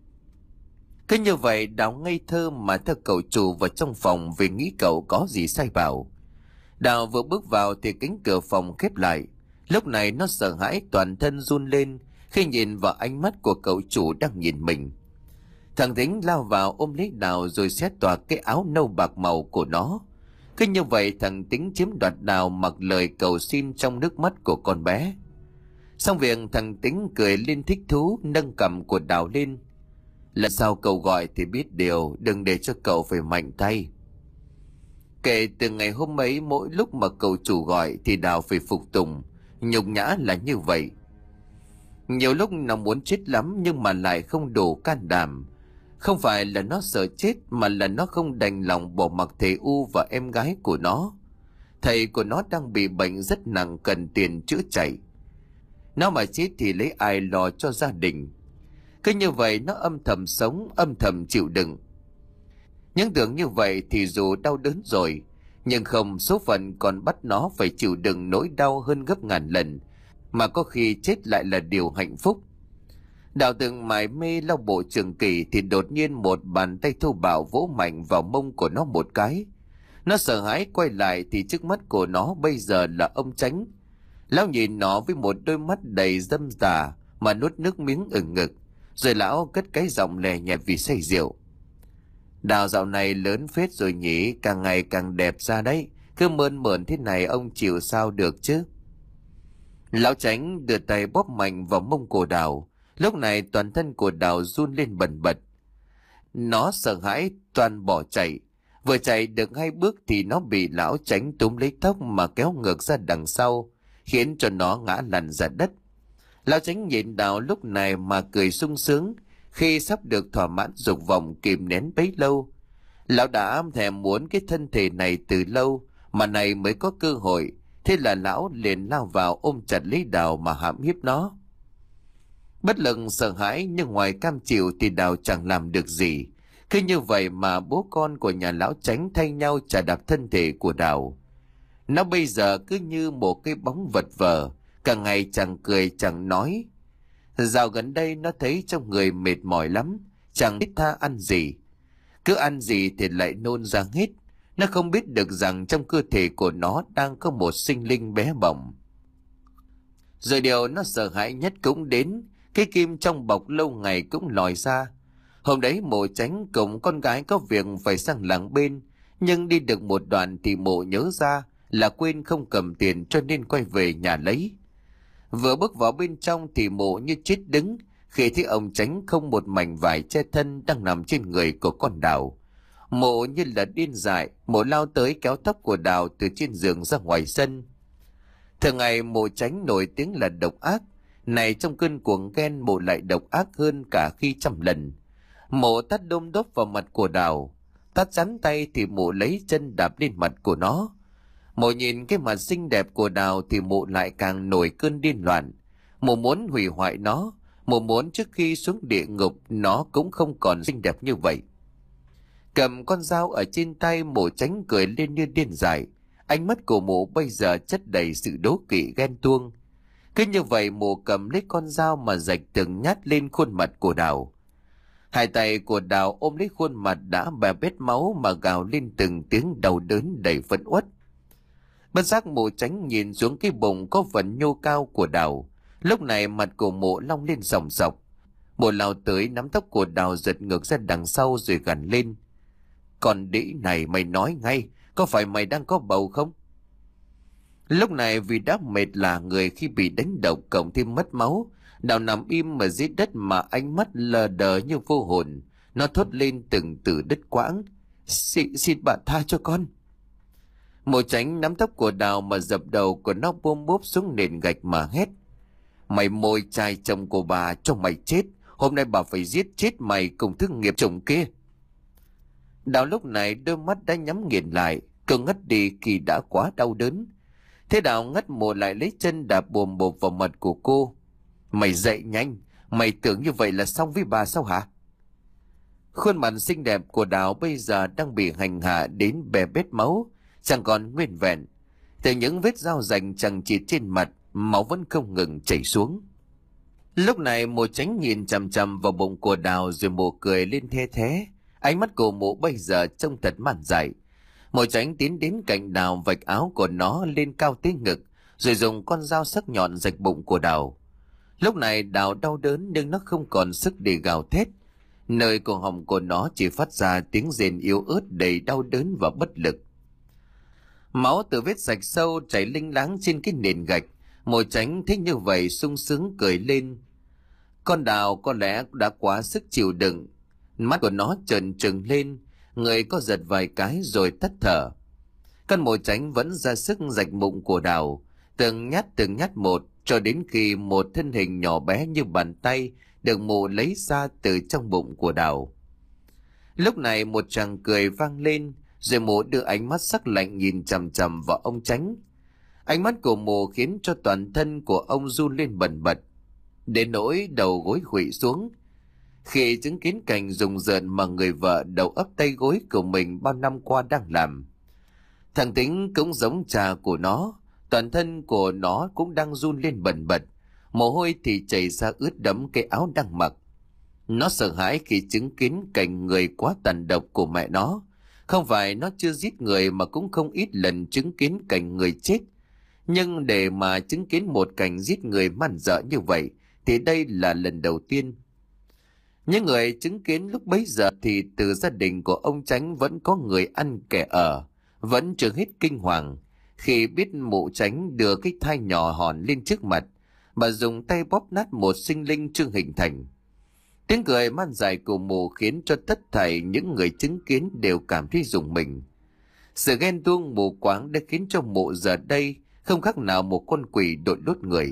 Cứ như vậy Đào ngây thơ mà theo cậu chủ vào trong phòng vì nghĩ cậu có gì sai bảo. Đào vừa bước vào thì cánh cửa phòng khép lại. Lúc này nó sợ hãi toàn thân run lên khi nhìn vào ánh mắt của cậu chủ đang nhìn mình. Thằng Tính lao vào ôm lấy Đào rồi xé toạc cái áo nâu bạc màu của nó. Cứ như vậy thằng Tính chiếm đoạt Đào mặc lời cầu xin trong nước mắt của con bé. Xong việc, thằng Tính cười lên thích thú, nâng cằm của Đào lên. Lần sau cậu gọi thì biết điều, đừng để cho cậu phải mạnh tay. Kể từ ngày hôm ấy, mỗi lúc mà cậu chủ gọi thì Đào phải phục tùng. Nhục nhã là như vậy. Nhiều lúc nó muốn chết lắm nhưng mà lại không đủ can đảm. Không phải là nó sợ chết mà là nó không đành lòng bỏ mặc thầy U và em gái của nó. Thầy của nó đang bị bệnh rất nặng, cần tiền chữa chạy. Nó mà chết thì lấy ai lo cho gia đình. Cứ như vậy nó âm thầm sống, âm thầm chịu đựng. Nhưng tưởng như vậy thì dù đau đớn rồi, nhưng không, số phận còn bắt nó phải chịu đựng nỗi đau hơn gấp ngàn lần, mà có khi chết lại là điều hạnh phúc. Đào từng mải mê lau bộ trường kỳ thì đột nhiên một bàn tay thô bạo vỗ mạnh vào mông của nó một cái. Nó sợ hãi quay lại thì trước mắt của nó bây giờ là ông Chánh. Lão nhìn nó với một đôi mắt đầy dâm tà mà nuốt nước miếng ửng ngực, rồi lão cất cái giọng lè nhẹ vì say rượu: Đào dạo này lớn phết rồi nhỉ, càng ngày càng đẹp ra đấy, cứ mơn mởn thế này ông chịu sao được chứ. Lão Chánh đưa tay bóp mạnh vào mông của Đào. Lúc này toàn thân của Đào run lên bần bật. Nó sợ hãi toàn bỏ chạy. Vừa chạy được hai bước thì nó bị lão Chánh túm lấy tóc mà kéo ngược ra đằng sau, khiến cho nó ngã lăn ra đất. Lão Chánh nhìn Đào lúc này mà cười sung sướng khi sắp được thỏa mãn dục vọng kìm nén bấy lâu. Lão đã thèm muốn cái thân thể này từ lâu, mà này mới có cơ hội. Thế là lão liền lao vào ôm chặt lấy Đào mà hãm hiếp nó. Bất lực sợ hãi nhưng ngoài cam chịu thì Đào chẳng làm được gì. Cứ như vậy mà bố con của nhà lão Chánh thay nhau chà đạp thân thể của Đào. Nó bây giờ cứ như một cái bóng vật vờ, cả ngày chẳng cười chẳng nói. Dạo gần đây nó thấy trong người mệt mỏi lắm, chẳng biết tha ăn gì. Cứ ăn gì thì lại nôn ra hết. Nó không biết được rằng trong cơ thể của nó đang có một sinh linh bé bỏng. Rồi điều nó sợ hãi nhất cũng đến, cái kim trong bọc lâu ngày cũng lòi ra. Hôm đấy Mộ Chánh cùng con gái có việc phải sang làng bên, nhưng đi được một đoạn thì Mộ nhớ ra là quên không cầm tiền cho nên quay về nhà lấy. Vừa bước vào bên trong thì Mộ như chết đứng khi thấy ông Chánh không một mảnh vải che thân đang nằm trên người của con Đào. Mộ như là điên dại, Mộ lao tới kéo tóc của Đào từ trên giường ra ngoài sân. Thường ngày Mộ Chánh nổi tiếng là độc ác, này trong cơn cuồng ghen Mộ lại độc ác hơn cả khi trăm lần. Mộ tát đôm đốp vào mặt của Đào, tát rắn tay thì Mộ lấy chân đạp lên mặt của nó, Mụ nhìn cái mặt xinh đẹp của Đào thì mụ lại càng nổi cơn điên loạn. Mụ muốn hủy hoại nó, mụ muốn trước khi xuống địa ngục nó cũng không còn xinh đẹp như vậy. Cầm con dao ở trên tay, mụ Tránh cười lên như điên dại. Ánh mắt của mụ bây giờ chất đầy sự đố kỵ ghen tuông. Cứ như vậy mụ cầm lấy con dao mà rạch từng nhát lên khuôn mặt của Đào. Hai tay của Đào ôm lấy khuôn mặt đã bè bết máu mà gào lên từng tiếng đau đớn đầy phẫn uất. Bất giác mụ Tránh nhìn xuống cái bụng có phần nhô cao của Đào. Lúc này mặt của mụ long lên sòng sọc. Mụ lao tới nắm tóc của Đào giật ngược ra đằng sau rồi gằn lên: "Con đĩ này, mày nói ngay, có phải mày đang có bầu không?" Lúc này vì đã mệt lả người khi bị đánh độc cộng thêm mất máu, Đào nằm im ở dưới đất mà ánh mắt lờ đờ như vô hồn. Nó thốt lên từng từ đứt quãng: Xin, xin bà tha cho con." Mụ Tránh nắm tóc của Đào mà dập đầu của nó bôm bốp xuống nền gạch mà hét: "Mày mồi chài chồng của bà cho mày chết, hôm nay bà phải giết chết mày cùng thứ nghiệp chồng kia." Đào lúc này đôi mắt đã nhắm nghiền lại, cơn ngất đi khi đã quá đau đớn. Thế Đào ngất, mụ lại lấy chân đạp bùm bộp vào mặt của cô: "Mày dậy nhanh, mày tưởng như vậy là xong với bà sao hả?" Khuôn mặt xinh đẹp của Đào bây giờ đang bị hành hạ đến bè bết máu, chẳng còn nguyên vẹn. Từ những vết dao rành chằng chịt trên mặt, máu vẫn không ngừng chảy xuống. Lúc này mụ Tránh nhìn chằm chằm vào bụng của Đào rồi mụ cười lên the thé. Ánh mắt của mụ bây giờ trông thật man dại. Mụ Tránh tiến đến cạnh Đào, vạch áo của nó lên cao tới ngực, rồi dùng con dao sắc nhọn rạch bụng của Đào. Lúc này Đào đau đớn nhưng nó không còn sức để gào thét. Nơi cổ họng của nó chỉ phát ra tiếng rên yếu ớt đầy đau đớn và bất lực. Máu từ vết rạch sâu chảy linh láng trên cái nền gạch. Mụ Tránh thích như vậy sung sướng cười lên. Con Đào có lẽ đã quá sức chịu đựng. Mắt của nó trợn trừng lên, người có giật vài cái rồi tắt thở. Con mụ Tránh vẫn ra sức rạch bụng của Đào, từng nhát từng nhát một, cho đến khi một thân hình nhỏ bé như bàn tay được mụ lấy ra từ trong bụng của Đào. Lúc này một tràng cười vang lên, rồi mụ đưa ánh mắt sắc lạnh nhìn chằm chằm vào ông Tránh. Ánh mắt của mụ khiến cho toàn thân của ông run lên bần bật, đến nỗi đầu gối khuỵu xuống khi chứng kiến cảnh rùng rợn mà người vợ đầu ấp tay gối của mình bao năm qua đang làm. Thằng Tính cũng giống cha của nó, toàn thân của nó cũng đang run lên bần bật, mồ hôi thì chảy ra ướt đẫm cái áo đang mặc. Nó sợ hãi khi chứng kiến cảnh người quá tàn độc của mẹ nó. Không phải nó chưa giết người mà cũng không ít lần chứng kiến cảnh người chết, nhưng để mà chứng kiến một cảnh giết người man dợ như vậy thì đây là lần đầu tiên. Những người chứng kiến lúc bấy giờ thì từ gia đình của ông Tránh vẫn có người ăn kẻ ở, vẫn chưa hết kinh hoàng khi biết mụ Tránh đưa cái thai nhỏ hòn lên trước mặt, bà dùng tay bóp nát một sinh linh chưa hình thành. Tiếng cười man dại của mụ khiến cho tất thảy những người chứng kiến đều cảm thấy rùng mình. Sự ghen tuông mù quáng đã khiến cho mụ giờ đây không khác nào một con quỷ đội đốt người.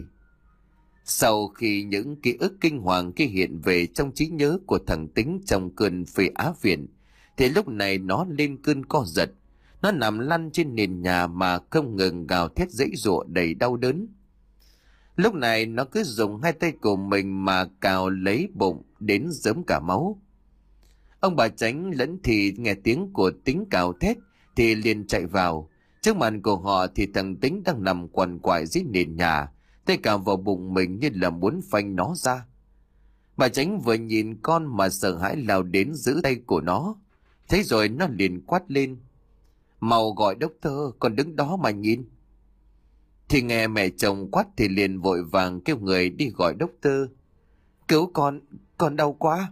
Sau khi những ký ức kinh hoàng kia hiện về trong trí nhớ của thằng Tính trong cơn phê á phiền, thì lúc này nó lên cơn co giật. Nó nằm lăn trên nền nhà mà không ngừng gào thét giãy giụa đầy đau đớn. Lúc này nó cứ dùng hai tay của mình mà cào lấy bụng đến rớm cả máu. Ông bà Tránh lẫn thì nghe tiếng của Tính cào thét thì liền chạy vào. Trước mặt của họ thì thằng Tính đang nằm quằn quại dưới nền nhà, tay cào vào bụng mình như là muốn phanh nó ra. Bà Tránh vừa nhìn con mà sợ hãi lao đến giữ tay của nó. Thế rồi nó liền quát lên: "Mau gọi doctor, con đứng đó mà nhìn." Thì nghe mẹ chồng quát thì liền vội vàng kêu người đi gọi doctor. "Cứu con, con đau quá."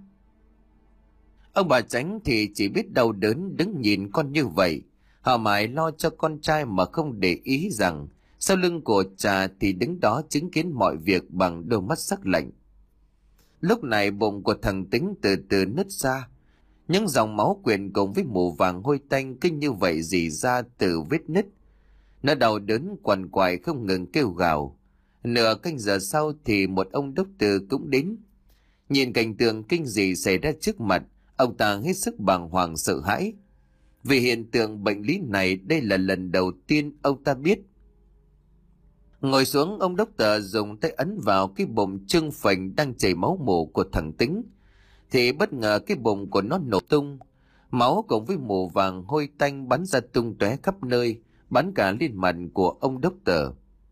Ông bà Tránh thì chỉ biết đau đớn đứng nhìn con như vậy. Họ mãi lo cho con trai mà không để ý rằng sau lưng của cha thì đứng đó chứng kiến mọi việc bằng đôi mắt sắc lạnh. Lúc này bụng của thằng Tính từ từ nứt ra. Những dòng máu quyện cùng với mù vàng hôi tanh cứ như vậy rỉ ra từ vết nứt. Nó đau đớn quằn quại không ngừng kêu gào. Nửa canh giờ sau thì một ông đốc tử cũng đến. Nhìn cảnh tượng kinh dị xảy ra trước mặt, ông ta hết sức bàng hoàng sợ hãi. Vì hiện tượng bệnh lý này đây là lần đầu tiên ông ta biết. Ngồi xuống, ông đốc tờ dùng tay ấn vào cái bụng trương phình đang chảy máu mủ của thằng Tính, thì bất ngờ cái bụng của nó nổ tung. Máu cùng với mù vàng hôi tanh bắn ra tung tóe khắp nơi, bắn cả lên mặt của ông đốc tờ.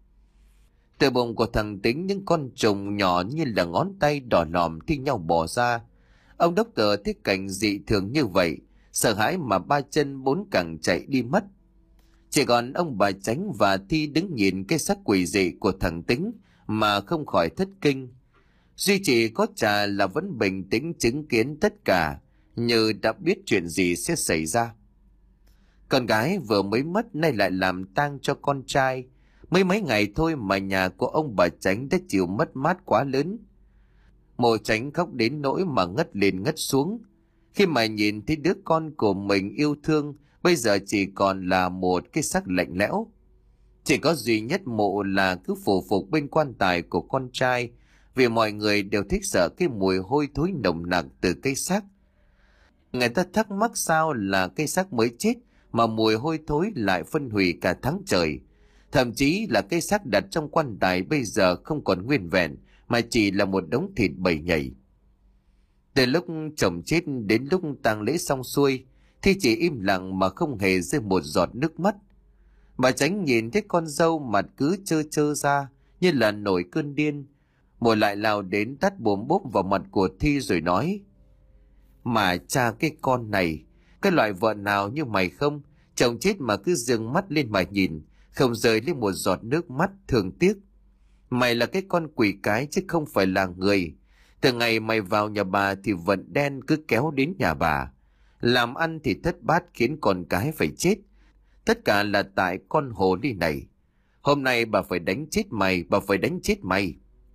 Từ bụng của thằng Tính những con trùng nhỏ như là ngón tay đỏ lòm thi nhau bò ra. Ông đốc tờ thấy cảnh dị thường như vậy, sợ hãi mà ba chân bốn cẳng chạy đi mất. Chỉ còn ông bà Chánh và Thi đứng nhìn cái xác quỷ dị của thằng Tính mà không khỏi thất kinh. Duy chỉ có Trà là vẫn bình tĩnh chứng kiến tất cả, như đã biết chuyện gì sẽ xảy ra. Con gái vừa mới mất nay lại làm tang cho con trai. Mới mấy ngày thôi mà nhà của ông bà Chánh đã chịu mất mát quá lớn. Mộ Chánh khóc đến nỗi mà ngất lên ngất xuống, khi mà nhìn thấy đứa con của mình yêu thương bây giờ chỉ còn là một cái xác lạnh lẽo. Chỉ có duy nhất Mộ là cứ phủ phục bên quan tài của con trai, vì mọi người đều thích sợ cái mùi hôi thối nồng nặc từ cái xác. Người ta thắc mắc sao là cái xác mới chết mà mùi hôi thối lại phân hủy cả tháng trời. Thậm chí là cái xác đặt trong quan tài bây giờ không còn nguyên vẹn, mà chỉ là một đống thịt bầy nhảy. Từ lúc chồng chết đến lúc tang lễ xong xuôi, thì chỉ im lặng mà không hề rơi một giọt nước mắt. Bà Chánh nhìn thấy con dâu mặt cứ trơ trơ ra như là nổi cơn điên. Mùa lại lao đến tát bồm bốp vào mặt của Thi rồi nói: "Mà cha cái con này, cái loại vợ nào như mày không? Chồng chết mà cứ giương mắt lên mà nhìn, không rơi lên một giọt nước mắt thương tiếc. Mày là cái con quỷ cái chứ không phải là người. Từ ngày mày vào nhà bà thì vận đen cứ kéo đến nhà bà. Làm ăn thì thất bát khiến con cái phải chết. Tất cả là tại con hồ ly này. Hôm nay bà phải đánh chết mày, bà phải đánh chết mày."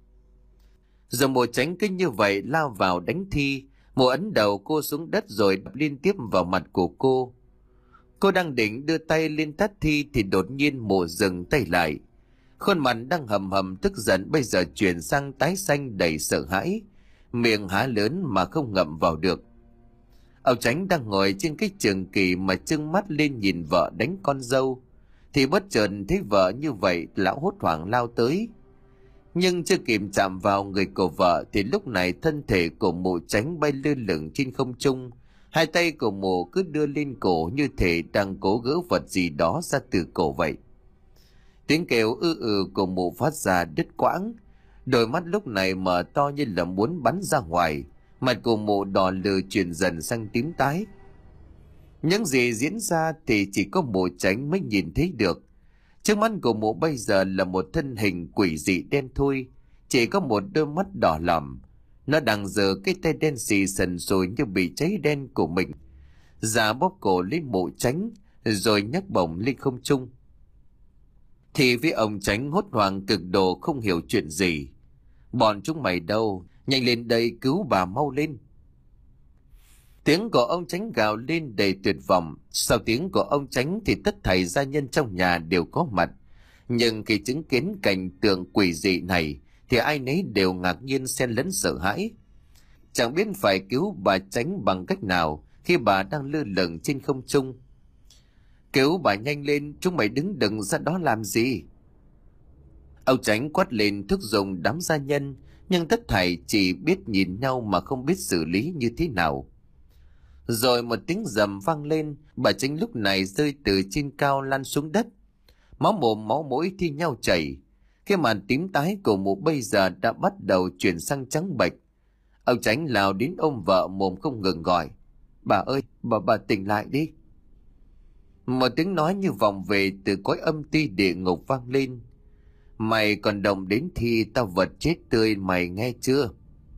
Rồi Mộ Chánh cứ như vậy lao vào đánh Thi. Mộ ấn đầu cô xuống đất rồi đập liên tiếp vào mặt của cô. Cô đang định đưa tay lên tát Thi thì đột nhiên Mộ dừng tay lại. Khuôn mặt đang hầm hầm tức giận bây giờ chuyển sang tái xanh đầy sợ hãi, miệng há lớn mà không ngậm vào được. Ông Chánh đang ngồi trên cái trường kỳ mà trừng mắt lên nhìn vợ đánh con dâu, thì bất chợt thấy vợ như vậy, lão hốt hoảng lao tới. Nhưng chưa kịp chạm vào người của vợ thì lúc này thân thể của Mộ Chánh bay lơ lửng trên không trung, hai tay của Mộ cứ đưa lên cổ như thể đang cố gỡ vật gì đó ra từ cổ vậy. Tiếng kêu ư ừ của Mộ phát ra đứt quãng, đôi mắt lúc này mở to như là muốn bắn ra ngoài, mặt của Mộ đỏ lừ chuyển dần sang tím tái. Những gì diễn ra thì chỉ có Mộ Chánh mới nhìn thấy được. Trước mắt của Mộ bây giờ là một thân hình quỷ dị đen thui, chỉ có một đôi mắt đỏ lòm. Nó đang giơ cái tay đen xì sần sùi như bị cháy đen của mình, giả bóp cổ lấy Mộ Chánh rồi nhấc bổng lên không trung. Thì với ông Chánh hốt hoảng cực độ không hiểu chuyện gì. "Bọn chúng mày đâu? Nhanh lên đây cứu bà mau lên!" Tiếng của ông Chánh gào lên đầy tuyệt vọng. Sau tiếng của ông Chánh thì tất thảy gia nhân trong nhà đều có mặt. Nhưng khi chứng kiến cảnh tượng quỷ dị này thì ai nấy đều ngạc nhiên xen lẫn sợ hãi. Chẳng biết phải cứu bà Chánh bằng cách nào khi bà đang lơ lửng trên không trung. "Cứu bà nhanh lên, chúng mày đứng đừng ra đó làm gì!" Ông Chánh quát lên thúc giục đám gia nhân, nhưng tất thảy chỉ biết nhìn nhau mà không biết xử lý như thế nào. Rồi một tiếng rầm vang lên, bà Chánh lúc này rơi từ trên cao lăn xuống đất. Máu mồm máu mũi thi nhau chảy. Cái màn tím tái của Mụ bây giờ đã bắt đầu chuyển sang trắng bệch. Ông Chánh lao đến ôm vợ, mồm không ngừng gọi: "Bà ơi, bà bà tỉnh lại đi!" Một tiếng nói như vọng về từ cõi âm ti địa ngục vang lên: "Mày còn động đến thì tao vật chết tươi mày nghe chưa?"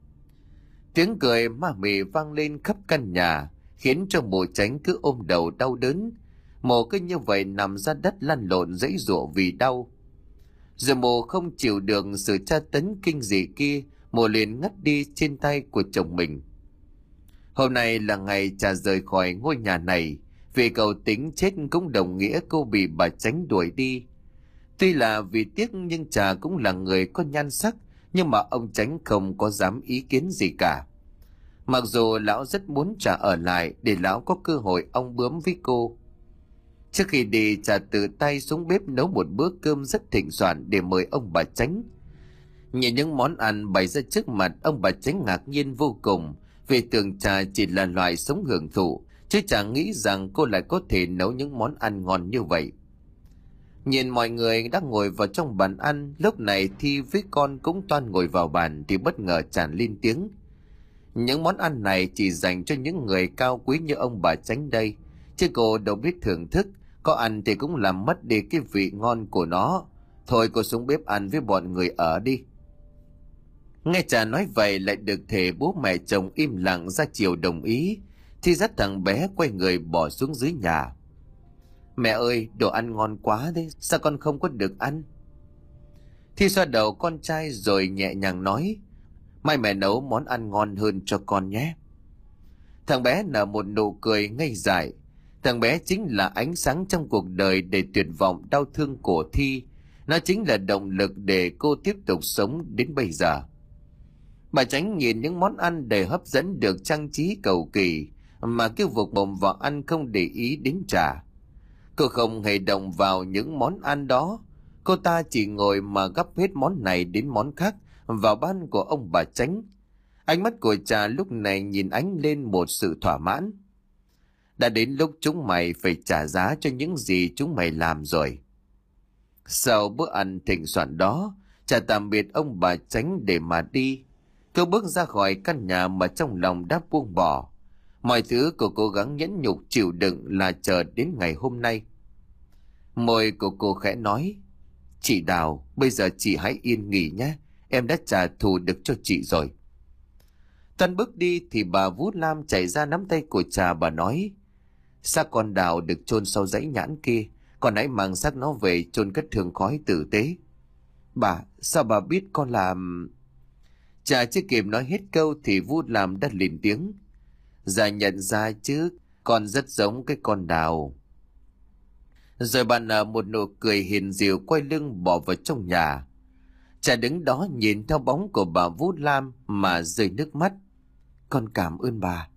Tiếng cười ma mị vang lên khắp căn nhà, khiến cho Mộ Chánh cứ ôm đầu đau đớn. Mộ cứ như vậy nằm ra đất lăn lộn giãy giụa vì đau. Rồi Mộ không chịu được sự tra tấn kinh dị kia, Mộ liền ngất đi trên tay của chồng mình. Hôm nay là ngày Trà rời khỏi ngôi nhà này, vì cậu Tính chết cũng đồng nghĩa cô bị bà Chánh đuổi đi. Tuy là vì tiếc nhưng Trà cũng là người có nhan sắc, nhưng mà ông Chánh không có dám ý kiến gì cả. Mặc dù lão rất muốn Trà ở lại để lão có cơ hội ong bướm với cô. Trước khi đi, Trà tự tay xuống bếp nấu một bữa cơm rất thịnh soạn để mời ông bà Chánh. Nhìn những món ăn bày ra trước mặt, ông bà Chánh ngạc nhiên vô cùng, vì tưởng Trà chỉ là loại sống hưởng thụ, chứ chẳng nghĩ rằng cô lại có thể nấu những món ăn ngon như vậy. Nhìn mọi người đang ngồi vào trong bàn ăn, lúc này Thi với con cũng toan ngồi vào bàn thì bất ngờ Tràn lên tiếng. Những món ăn này chỉ dành cho những người cao quý như ông bà Chánh đây, chứ cô đâu biết thưởng thức, có ăn thì cũng làm mất đi cái vị ngon của nó. Thôi cô xuống bếp ăn với bọn người ở đi. Nghe Trà nói vậy lại được thể bố mẹ chồng im lặng ra chiều đồng ý, thì dắt thằng bé quay người bỏ xuống dưới nhà. Mẹ ơi, đồ ăn ngon quá đấy, sao con không có được ăn? Thi xoa đầu con trai rồi nhẹ nhàng nói, mai mẹ nấu món ăn ngon hơn cho con nhé. Thằng bé nở một nụ cười ngây dại. Thằng bé chính là ánh sáng trong cuộc đời để tuyệt vọng đau thương của Thi. Nó chính là động lực để cô tiếp tục sống đến bây giờ. Bà Chánh nhìn những món ăn đầy hấp dẫn được trang trí cầu kỳ, mà kêu vụt mồm vào ăn không để ý đến Trà. Cô không hề động vào những món ăn đó. Cô ta chỉ ngồi mà gắp hết món này đến món khác vào bát của ông bà Chánh. Ánh mắt của Trà lúc này nhìn ánh lên một sự thỏa mãn. Đã đến lúc chúng mày phải trả giá cho những gì chúng mày làm rồi. Sau bữa ăn thịnh soạn đó, Trà tạm biệt ông bà Chánh để mà đi. Cô bước ra khỏi căn nhà mà trong lòng đã buông bỏ. Mọi thứ cô cố gắng nhẫn nhục chịu đựng là chờ đến ngày hôm nay. Môi của cô khẽ nói, chị Đào, bây giờ chị hãy yên nghỉ nhé. Em đã trả thù được cho chị rồi. Tân bước đi thì bà Vũ Lam chạy ra nắm tay của Trà, bà nói, xác con Đào được chôn sau dãy nhãn kia, còn hãy mang xác nó về chôn cất hương khói tử tế. Bà, sao bà biết con làm... Trà chưa kịp nói hết câu thì Vũ Lam đã lên tiếng, dạ nhận ra chứ, con rất giống cái con Đào. Rồi bà nở một nụ cười hiền dịu quay lưng bỏ vào trong nhà. Trà đứng đó nhìn theo bóng của bà Vũ Lam mà rơi nước mắt. Con cảm ơn bà.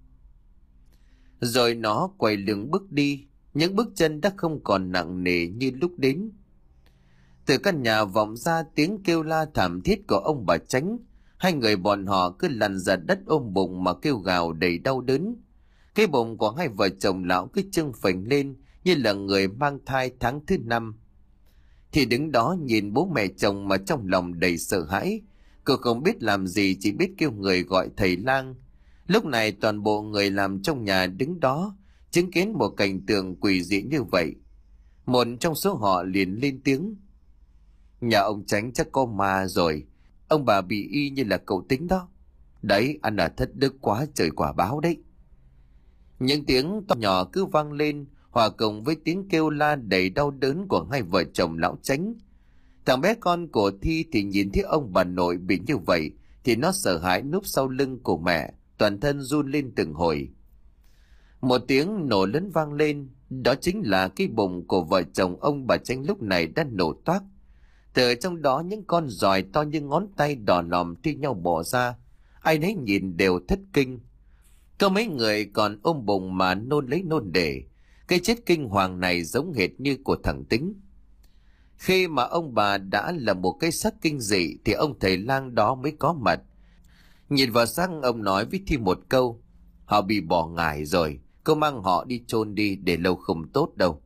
Rồi nó quay lưng bước đi, những bước chân đã không còn nặng nề như lúc đến. Từ căn nhà vọng ra tiếng kêu la thảm thiết của ông bà Chánh. Hai người bọn họ cứ lăn ra đất ôm bụng mà kêu gào đầy đau đớn. Cái bụng của hai vợ chồng lão cứ trưng phình lên như là người mang thai tháng thứ năm. Thì đứng đó nhìn bố mẹ chồng mà trong lòng đầy sợ hãi. Cô không biết làm gì, chỉ biết kêu người gọi thầy lang. Lúc này toàn bộ người làm trong nhà đứng đó, chứng kiến một cảnh tượng quỷ dị như vậy. Một trong số họ liền lên tiếng, nhà ông Chánh chắc có ma rồi. Ông bà bị y như là cậu tính đó. Đấy, ăn ở thất đức quá trời quả báo đấy. Những tiếng to nhỏ cứ vang lên, hòa cùng với tiếng kêu la đầy đau đớn của hai vợ chồng lão Chánh. Thằng bé con của Thi thì nhìn thấy ông bà nội bị như vậy thì nó sợ hãi núp sau lưng của mẹ, toàn thân run lên từng hồi. Một tiếng nổ lớn vang lên, đó chính là cái bụng của vợ chồng ông bà Chánh lúc này đã nổ toác. Từ trong đó những con giòi to như ngón tay đỏ lòm thi nhau bò ra, ai nấy nhìn đều thất kinh. Có mấy người còn ôm bụng mà nôn lấy nôn để. Cái chết kinh hoàng này giống hệt như của thằng Tính. Khi mà ông bà đã là một cái xác kinh dị thì ông thầy lang đó mới có mặt. Nhìn vào xác, ông nói với Thi một câu, họ bị bỏ ngải rồi, cô mang họ đi chôn đi, để lâu không tốt đâu.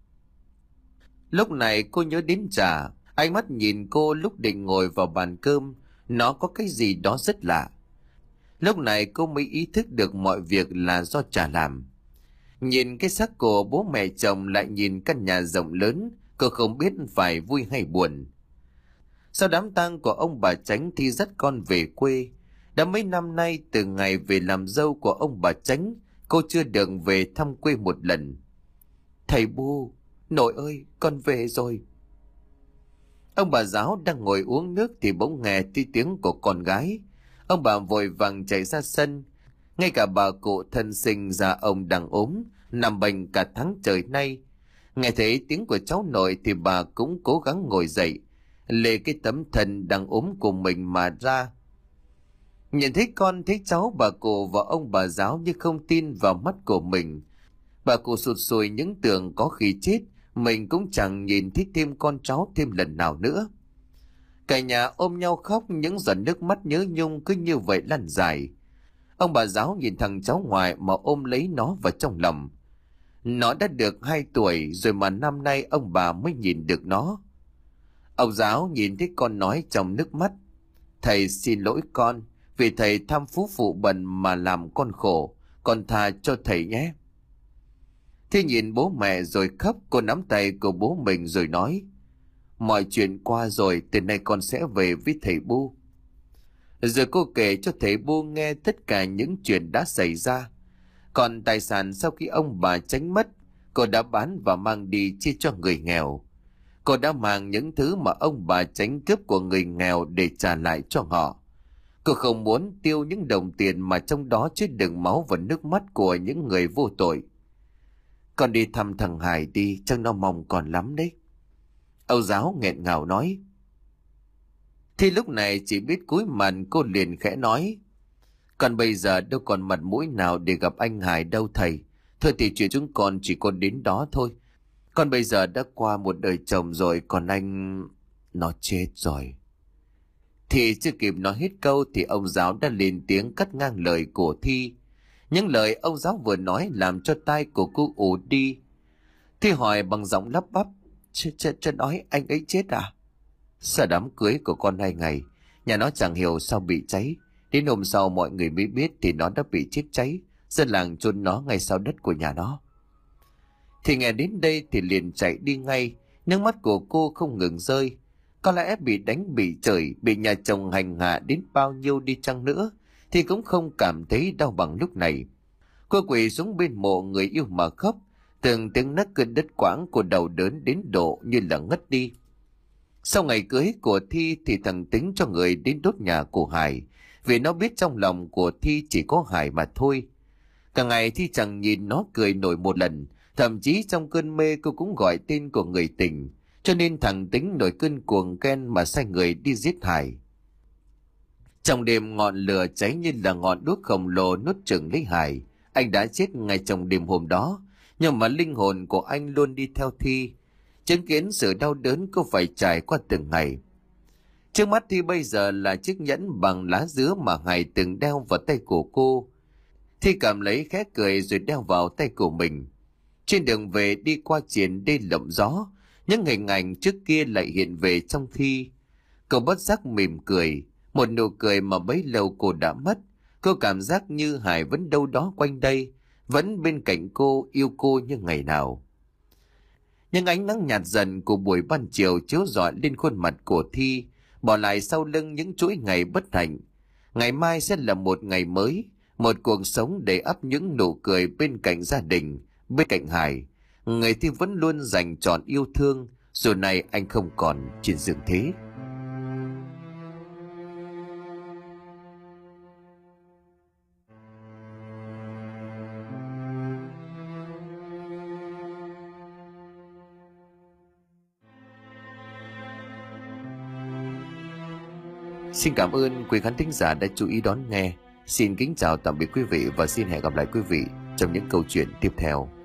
Lúc này cô nhớ đến Trà, ánh mắt nhìn cô lúc định ngồi vào bàn cơm, nó có cái gì đó rất lạ. Lúc này cô mới ý thức được mọi việc là do Trà làm. Nhìn cái xác của bố mẹ chồng lại nhìn căn nhà rộng lớn, cô không biết phải vui hay buồn. Sau đám tang của ông bà Chánh thì dắt con về quê. Đã mấy năm nay từ ngày về làm dâu của ông bà Chánh, cô chưa được về thăm quê một lần. Thầy Bu, nội ơi, con về rồi. Ông bà giáo đang ngồi uống nước thì bỗng nghe tí tiếng của con gái. Ông bà vội vàng chạy ra sân. Ngay cả bà cụ thân sinh già ông đang ốm, nằm bệnh cả tháng trời nay. Nghe thấy tiếng của cháu nội thì bà cũng cố gắng ngồi dậy, lê cái tấm thân đang ốm của mình mà ra. Nhìn thấy con thấy cháu, bà cụ và ông bà giáo như không tin vào mắt của mình. Bà cụ sụt sùi những tưởng có khi chết mình cũng chẳng nhìn thấy thêm con cháu thêm lần nào nữa. Cả nhà ôm nhau khóc, những giọt nước mắt nhớ nhung cứ như vậy lăn dài. Ông bà giáo nhìn thằng cháu ngoại mà ôm lấy nó vào trong lòng. Nó đã được hai tuổi rồi mà năm nay ông bà mới nhìn được nó. Ông giáo nhìn thấy con nói trong nước mắt: "Thầy xin lỗi con, vì thầy tham phú phụ bần mà làm con khổ, con tha cho thầy nhé." Thi nhìn bố mẹ rồi khóc, cô nắm tay của bố mình rồi nói: "Mọi chuyện qua rồi, từ nay con sẽ về với thầy Bu." Rồi cô kể cho thầy Bu nghe tất cả những chuyện đã xảy ra. Còn tài sản sau khi ông bà Chánh mất, cô đã bán và mang đi chia cho người nghèo. Cô đã mang những thứ mà ông bà Chánh cướp của người nghèo để trả lại cho họ. Cô không muốn tiêu những đồng tiền mà trong đó chứa đựng máu và nước mắt của những người vô tội. "Con đi thăm thằng Hải đi, chắc nó mong còn lắm đấy." Âu giáo nghẹn ngào nói. Thì lúc này chỉ biết cúi mặt, cô liền khẽ nói: "Còn bây giờ đâu còn mặt mũi nào để gặp anh Hải đâu thầy. Thôi thì chuyện chúng con chỉ còn đến đó thôi. Con bây giờ đã qua một đời chồng rồi, còn anh... nó chết rồi." Thì chưa kịp nói hết câu thì ông giáo đã lên tiếng cắt ngang lời của Thi. Những lời ông giáo vừa nói làm cho tai của cô ù đi. Thi hỏi bằng giọng lắp bắp: Ch ch ch nói anh ấy chết à? Sau đám cưới của con hai ngày, nhà nó chẳng hiểu sao bị cháy. Đến hôm sau mọi người mới biết thì nó đã bị chết cháy. Dân làng chôn nó ngay sau đất của nhà nó. Thì nghe đến đây thì liền chạy đi ngay. Nước mắt của cô không ngừng rơi. Có lẽ bị đánh, bị chửi, bị nhà chồng hành hạ đến bao nhiêu đi chăng nữa thì cũng không cảm thấy đau bằng lúc này. Cô quỳ xuống bên mộ người yêu mà khóc. Từng tiếng nấc cơn đứt quãng của đầu đớn đến độ như là ngất đi. Sau ngày cưới của Thi thì thằng Tính cho người đến đốt nhà của Hải, vì nó biết trong lòng của Thi chỉ có Hải mà thôi. Cả ngày Thi chẳng nhìn nó cười nổi một lần, thậm chí trong cơn mê cô cũng gọi tên của người tình, cho nên thằng Tính nổi cơn cuồng ghen mà sai người đi giết Hải. Trong đêm ngọn lửa cháy như là ngọn đuốc khổng lồ nuốt chửng lấy Hải. Anh đã chết ngay trong đêm hôm đó, nhưng mà linh hồn của anh luôn đi theo Thi, chứng kiến sự đau đớn cô phải trải qua từng ngày. Trước mắt Thi bây giờ là chiếc nhẫn bằng lá dứa mà Hải từng đeo vào tay của cô. Thi cầm lấy khẽ cười rồi đeo vào tay của mình. Trên đường về đi qua triển đê lộng gió, những hình ảnh trước kia lại hiện về trong Thi. Cô bất giác mỉm cười, một nụ cười mà bấy lâu cô đã mất. Cô cảm giác như Hải vẫn đâu đó quanh đây, vẫn bên cạnh cô, yêu cô như ngày nào. Nhưng ánh nắng nhạt dần của buổi ban chiều chiếu rọi lên khuôn mặt của Thi, bỏ lại sau lưng những chuỗi ngày bất hạnh. Ngày mai sẽ là một ngày mới, một cuộc sống đầy ắp những nụ cười bên cạnh gia đình, bên cạnh Hải, người Thi vẫn luôn dành trọn yêu thương, dù này anh không còn trên giường thế. Xin cảm ơn quý khán thính giả đã chú ý đón nghe. Xin kính chào tạm biệt quý vị và xin hẹn gặp lại quý vị trong những câu chuyện tiếp theo.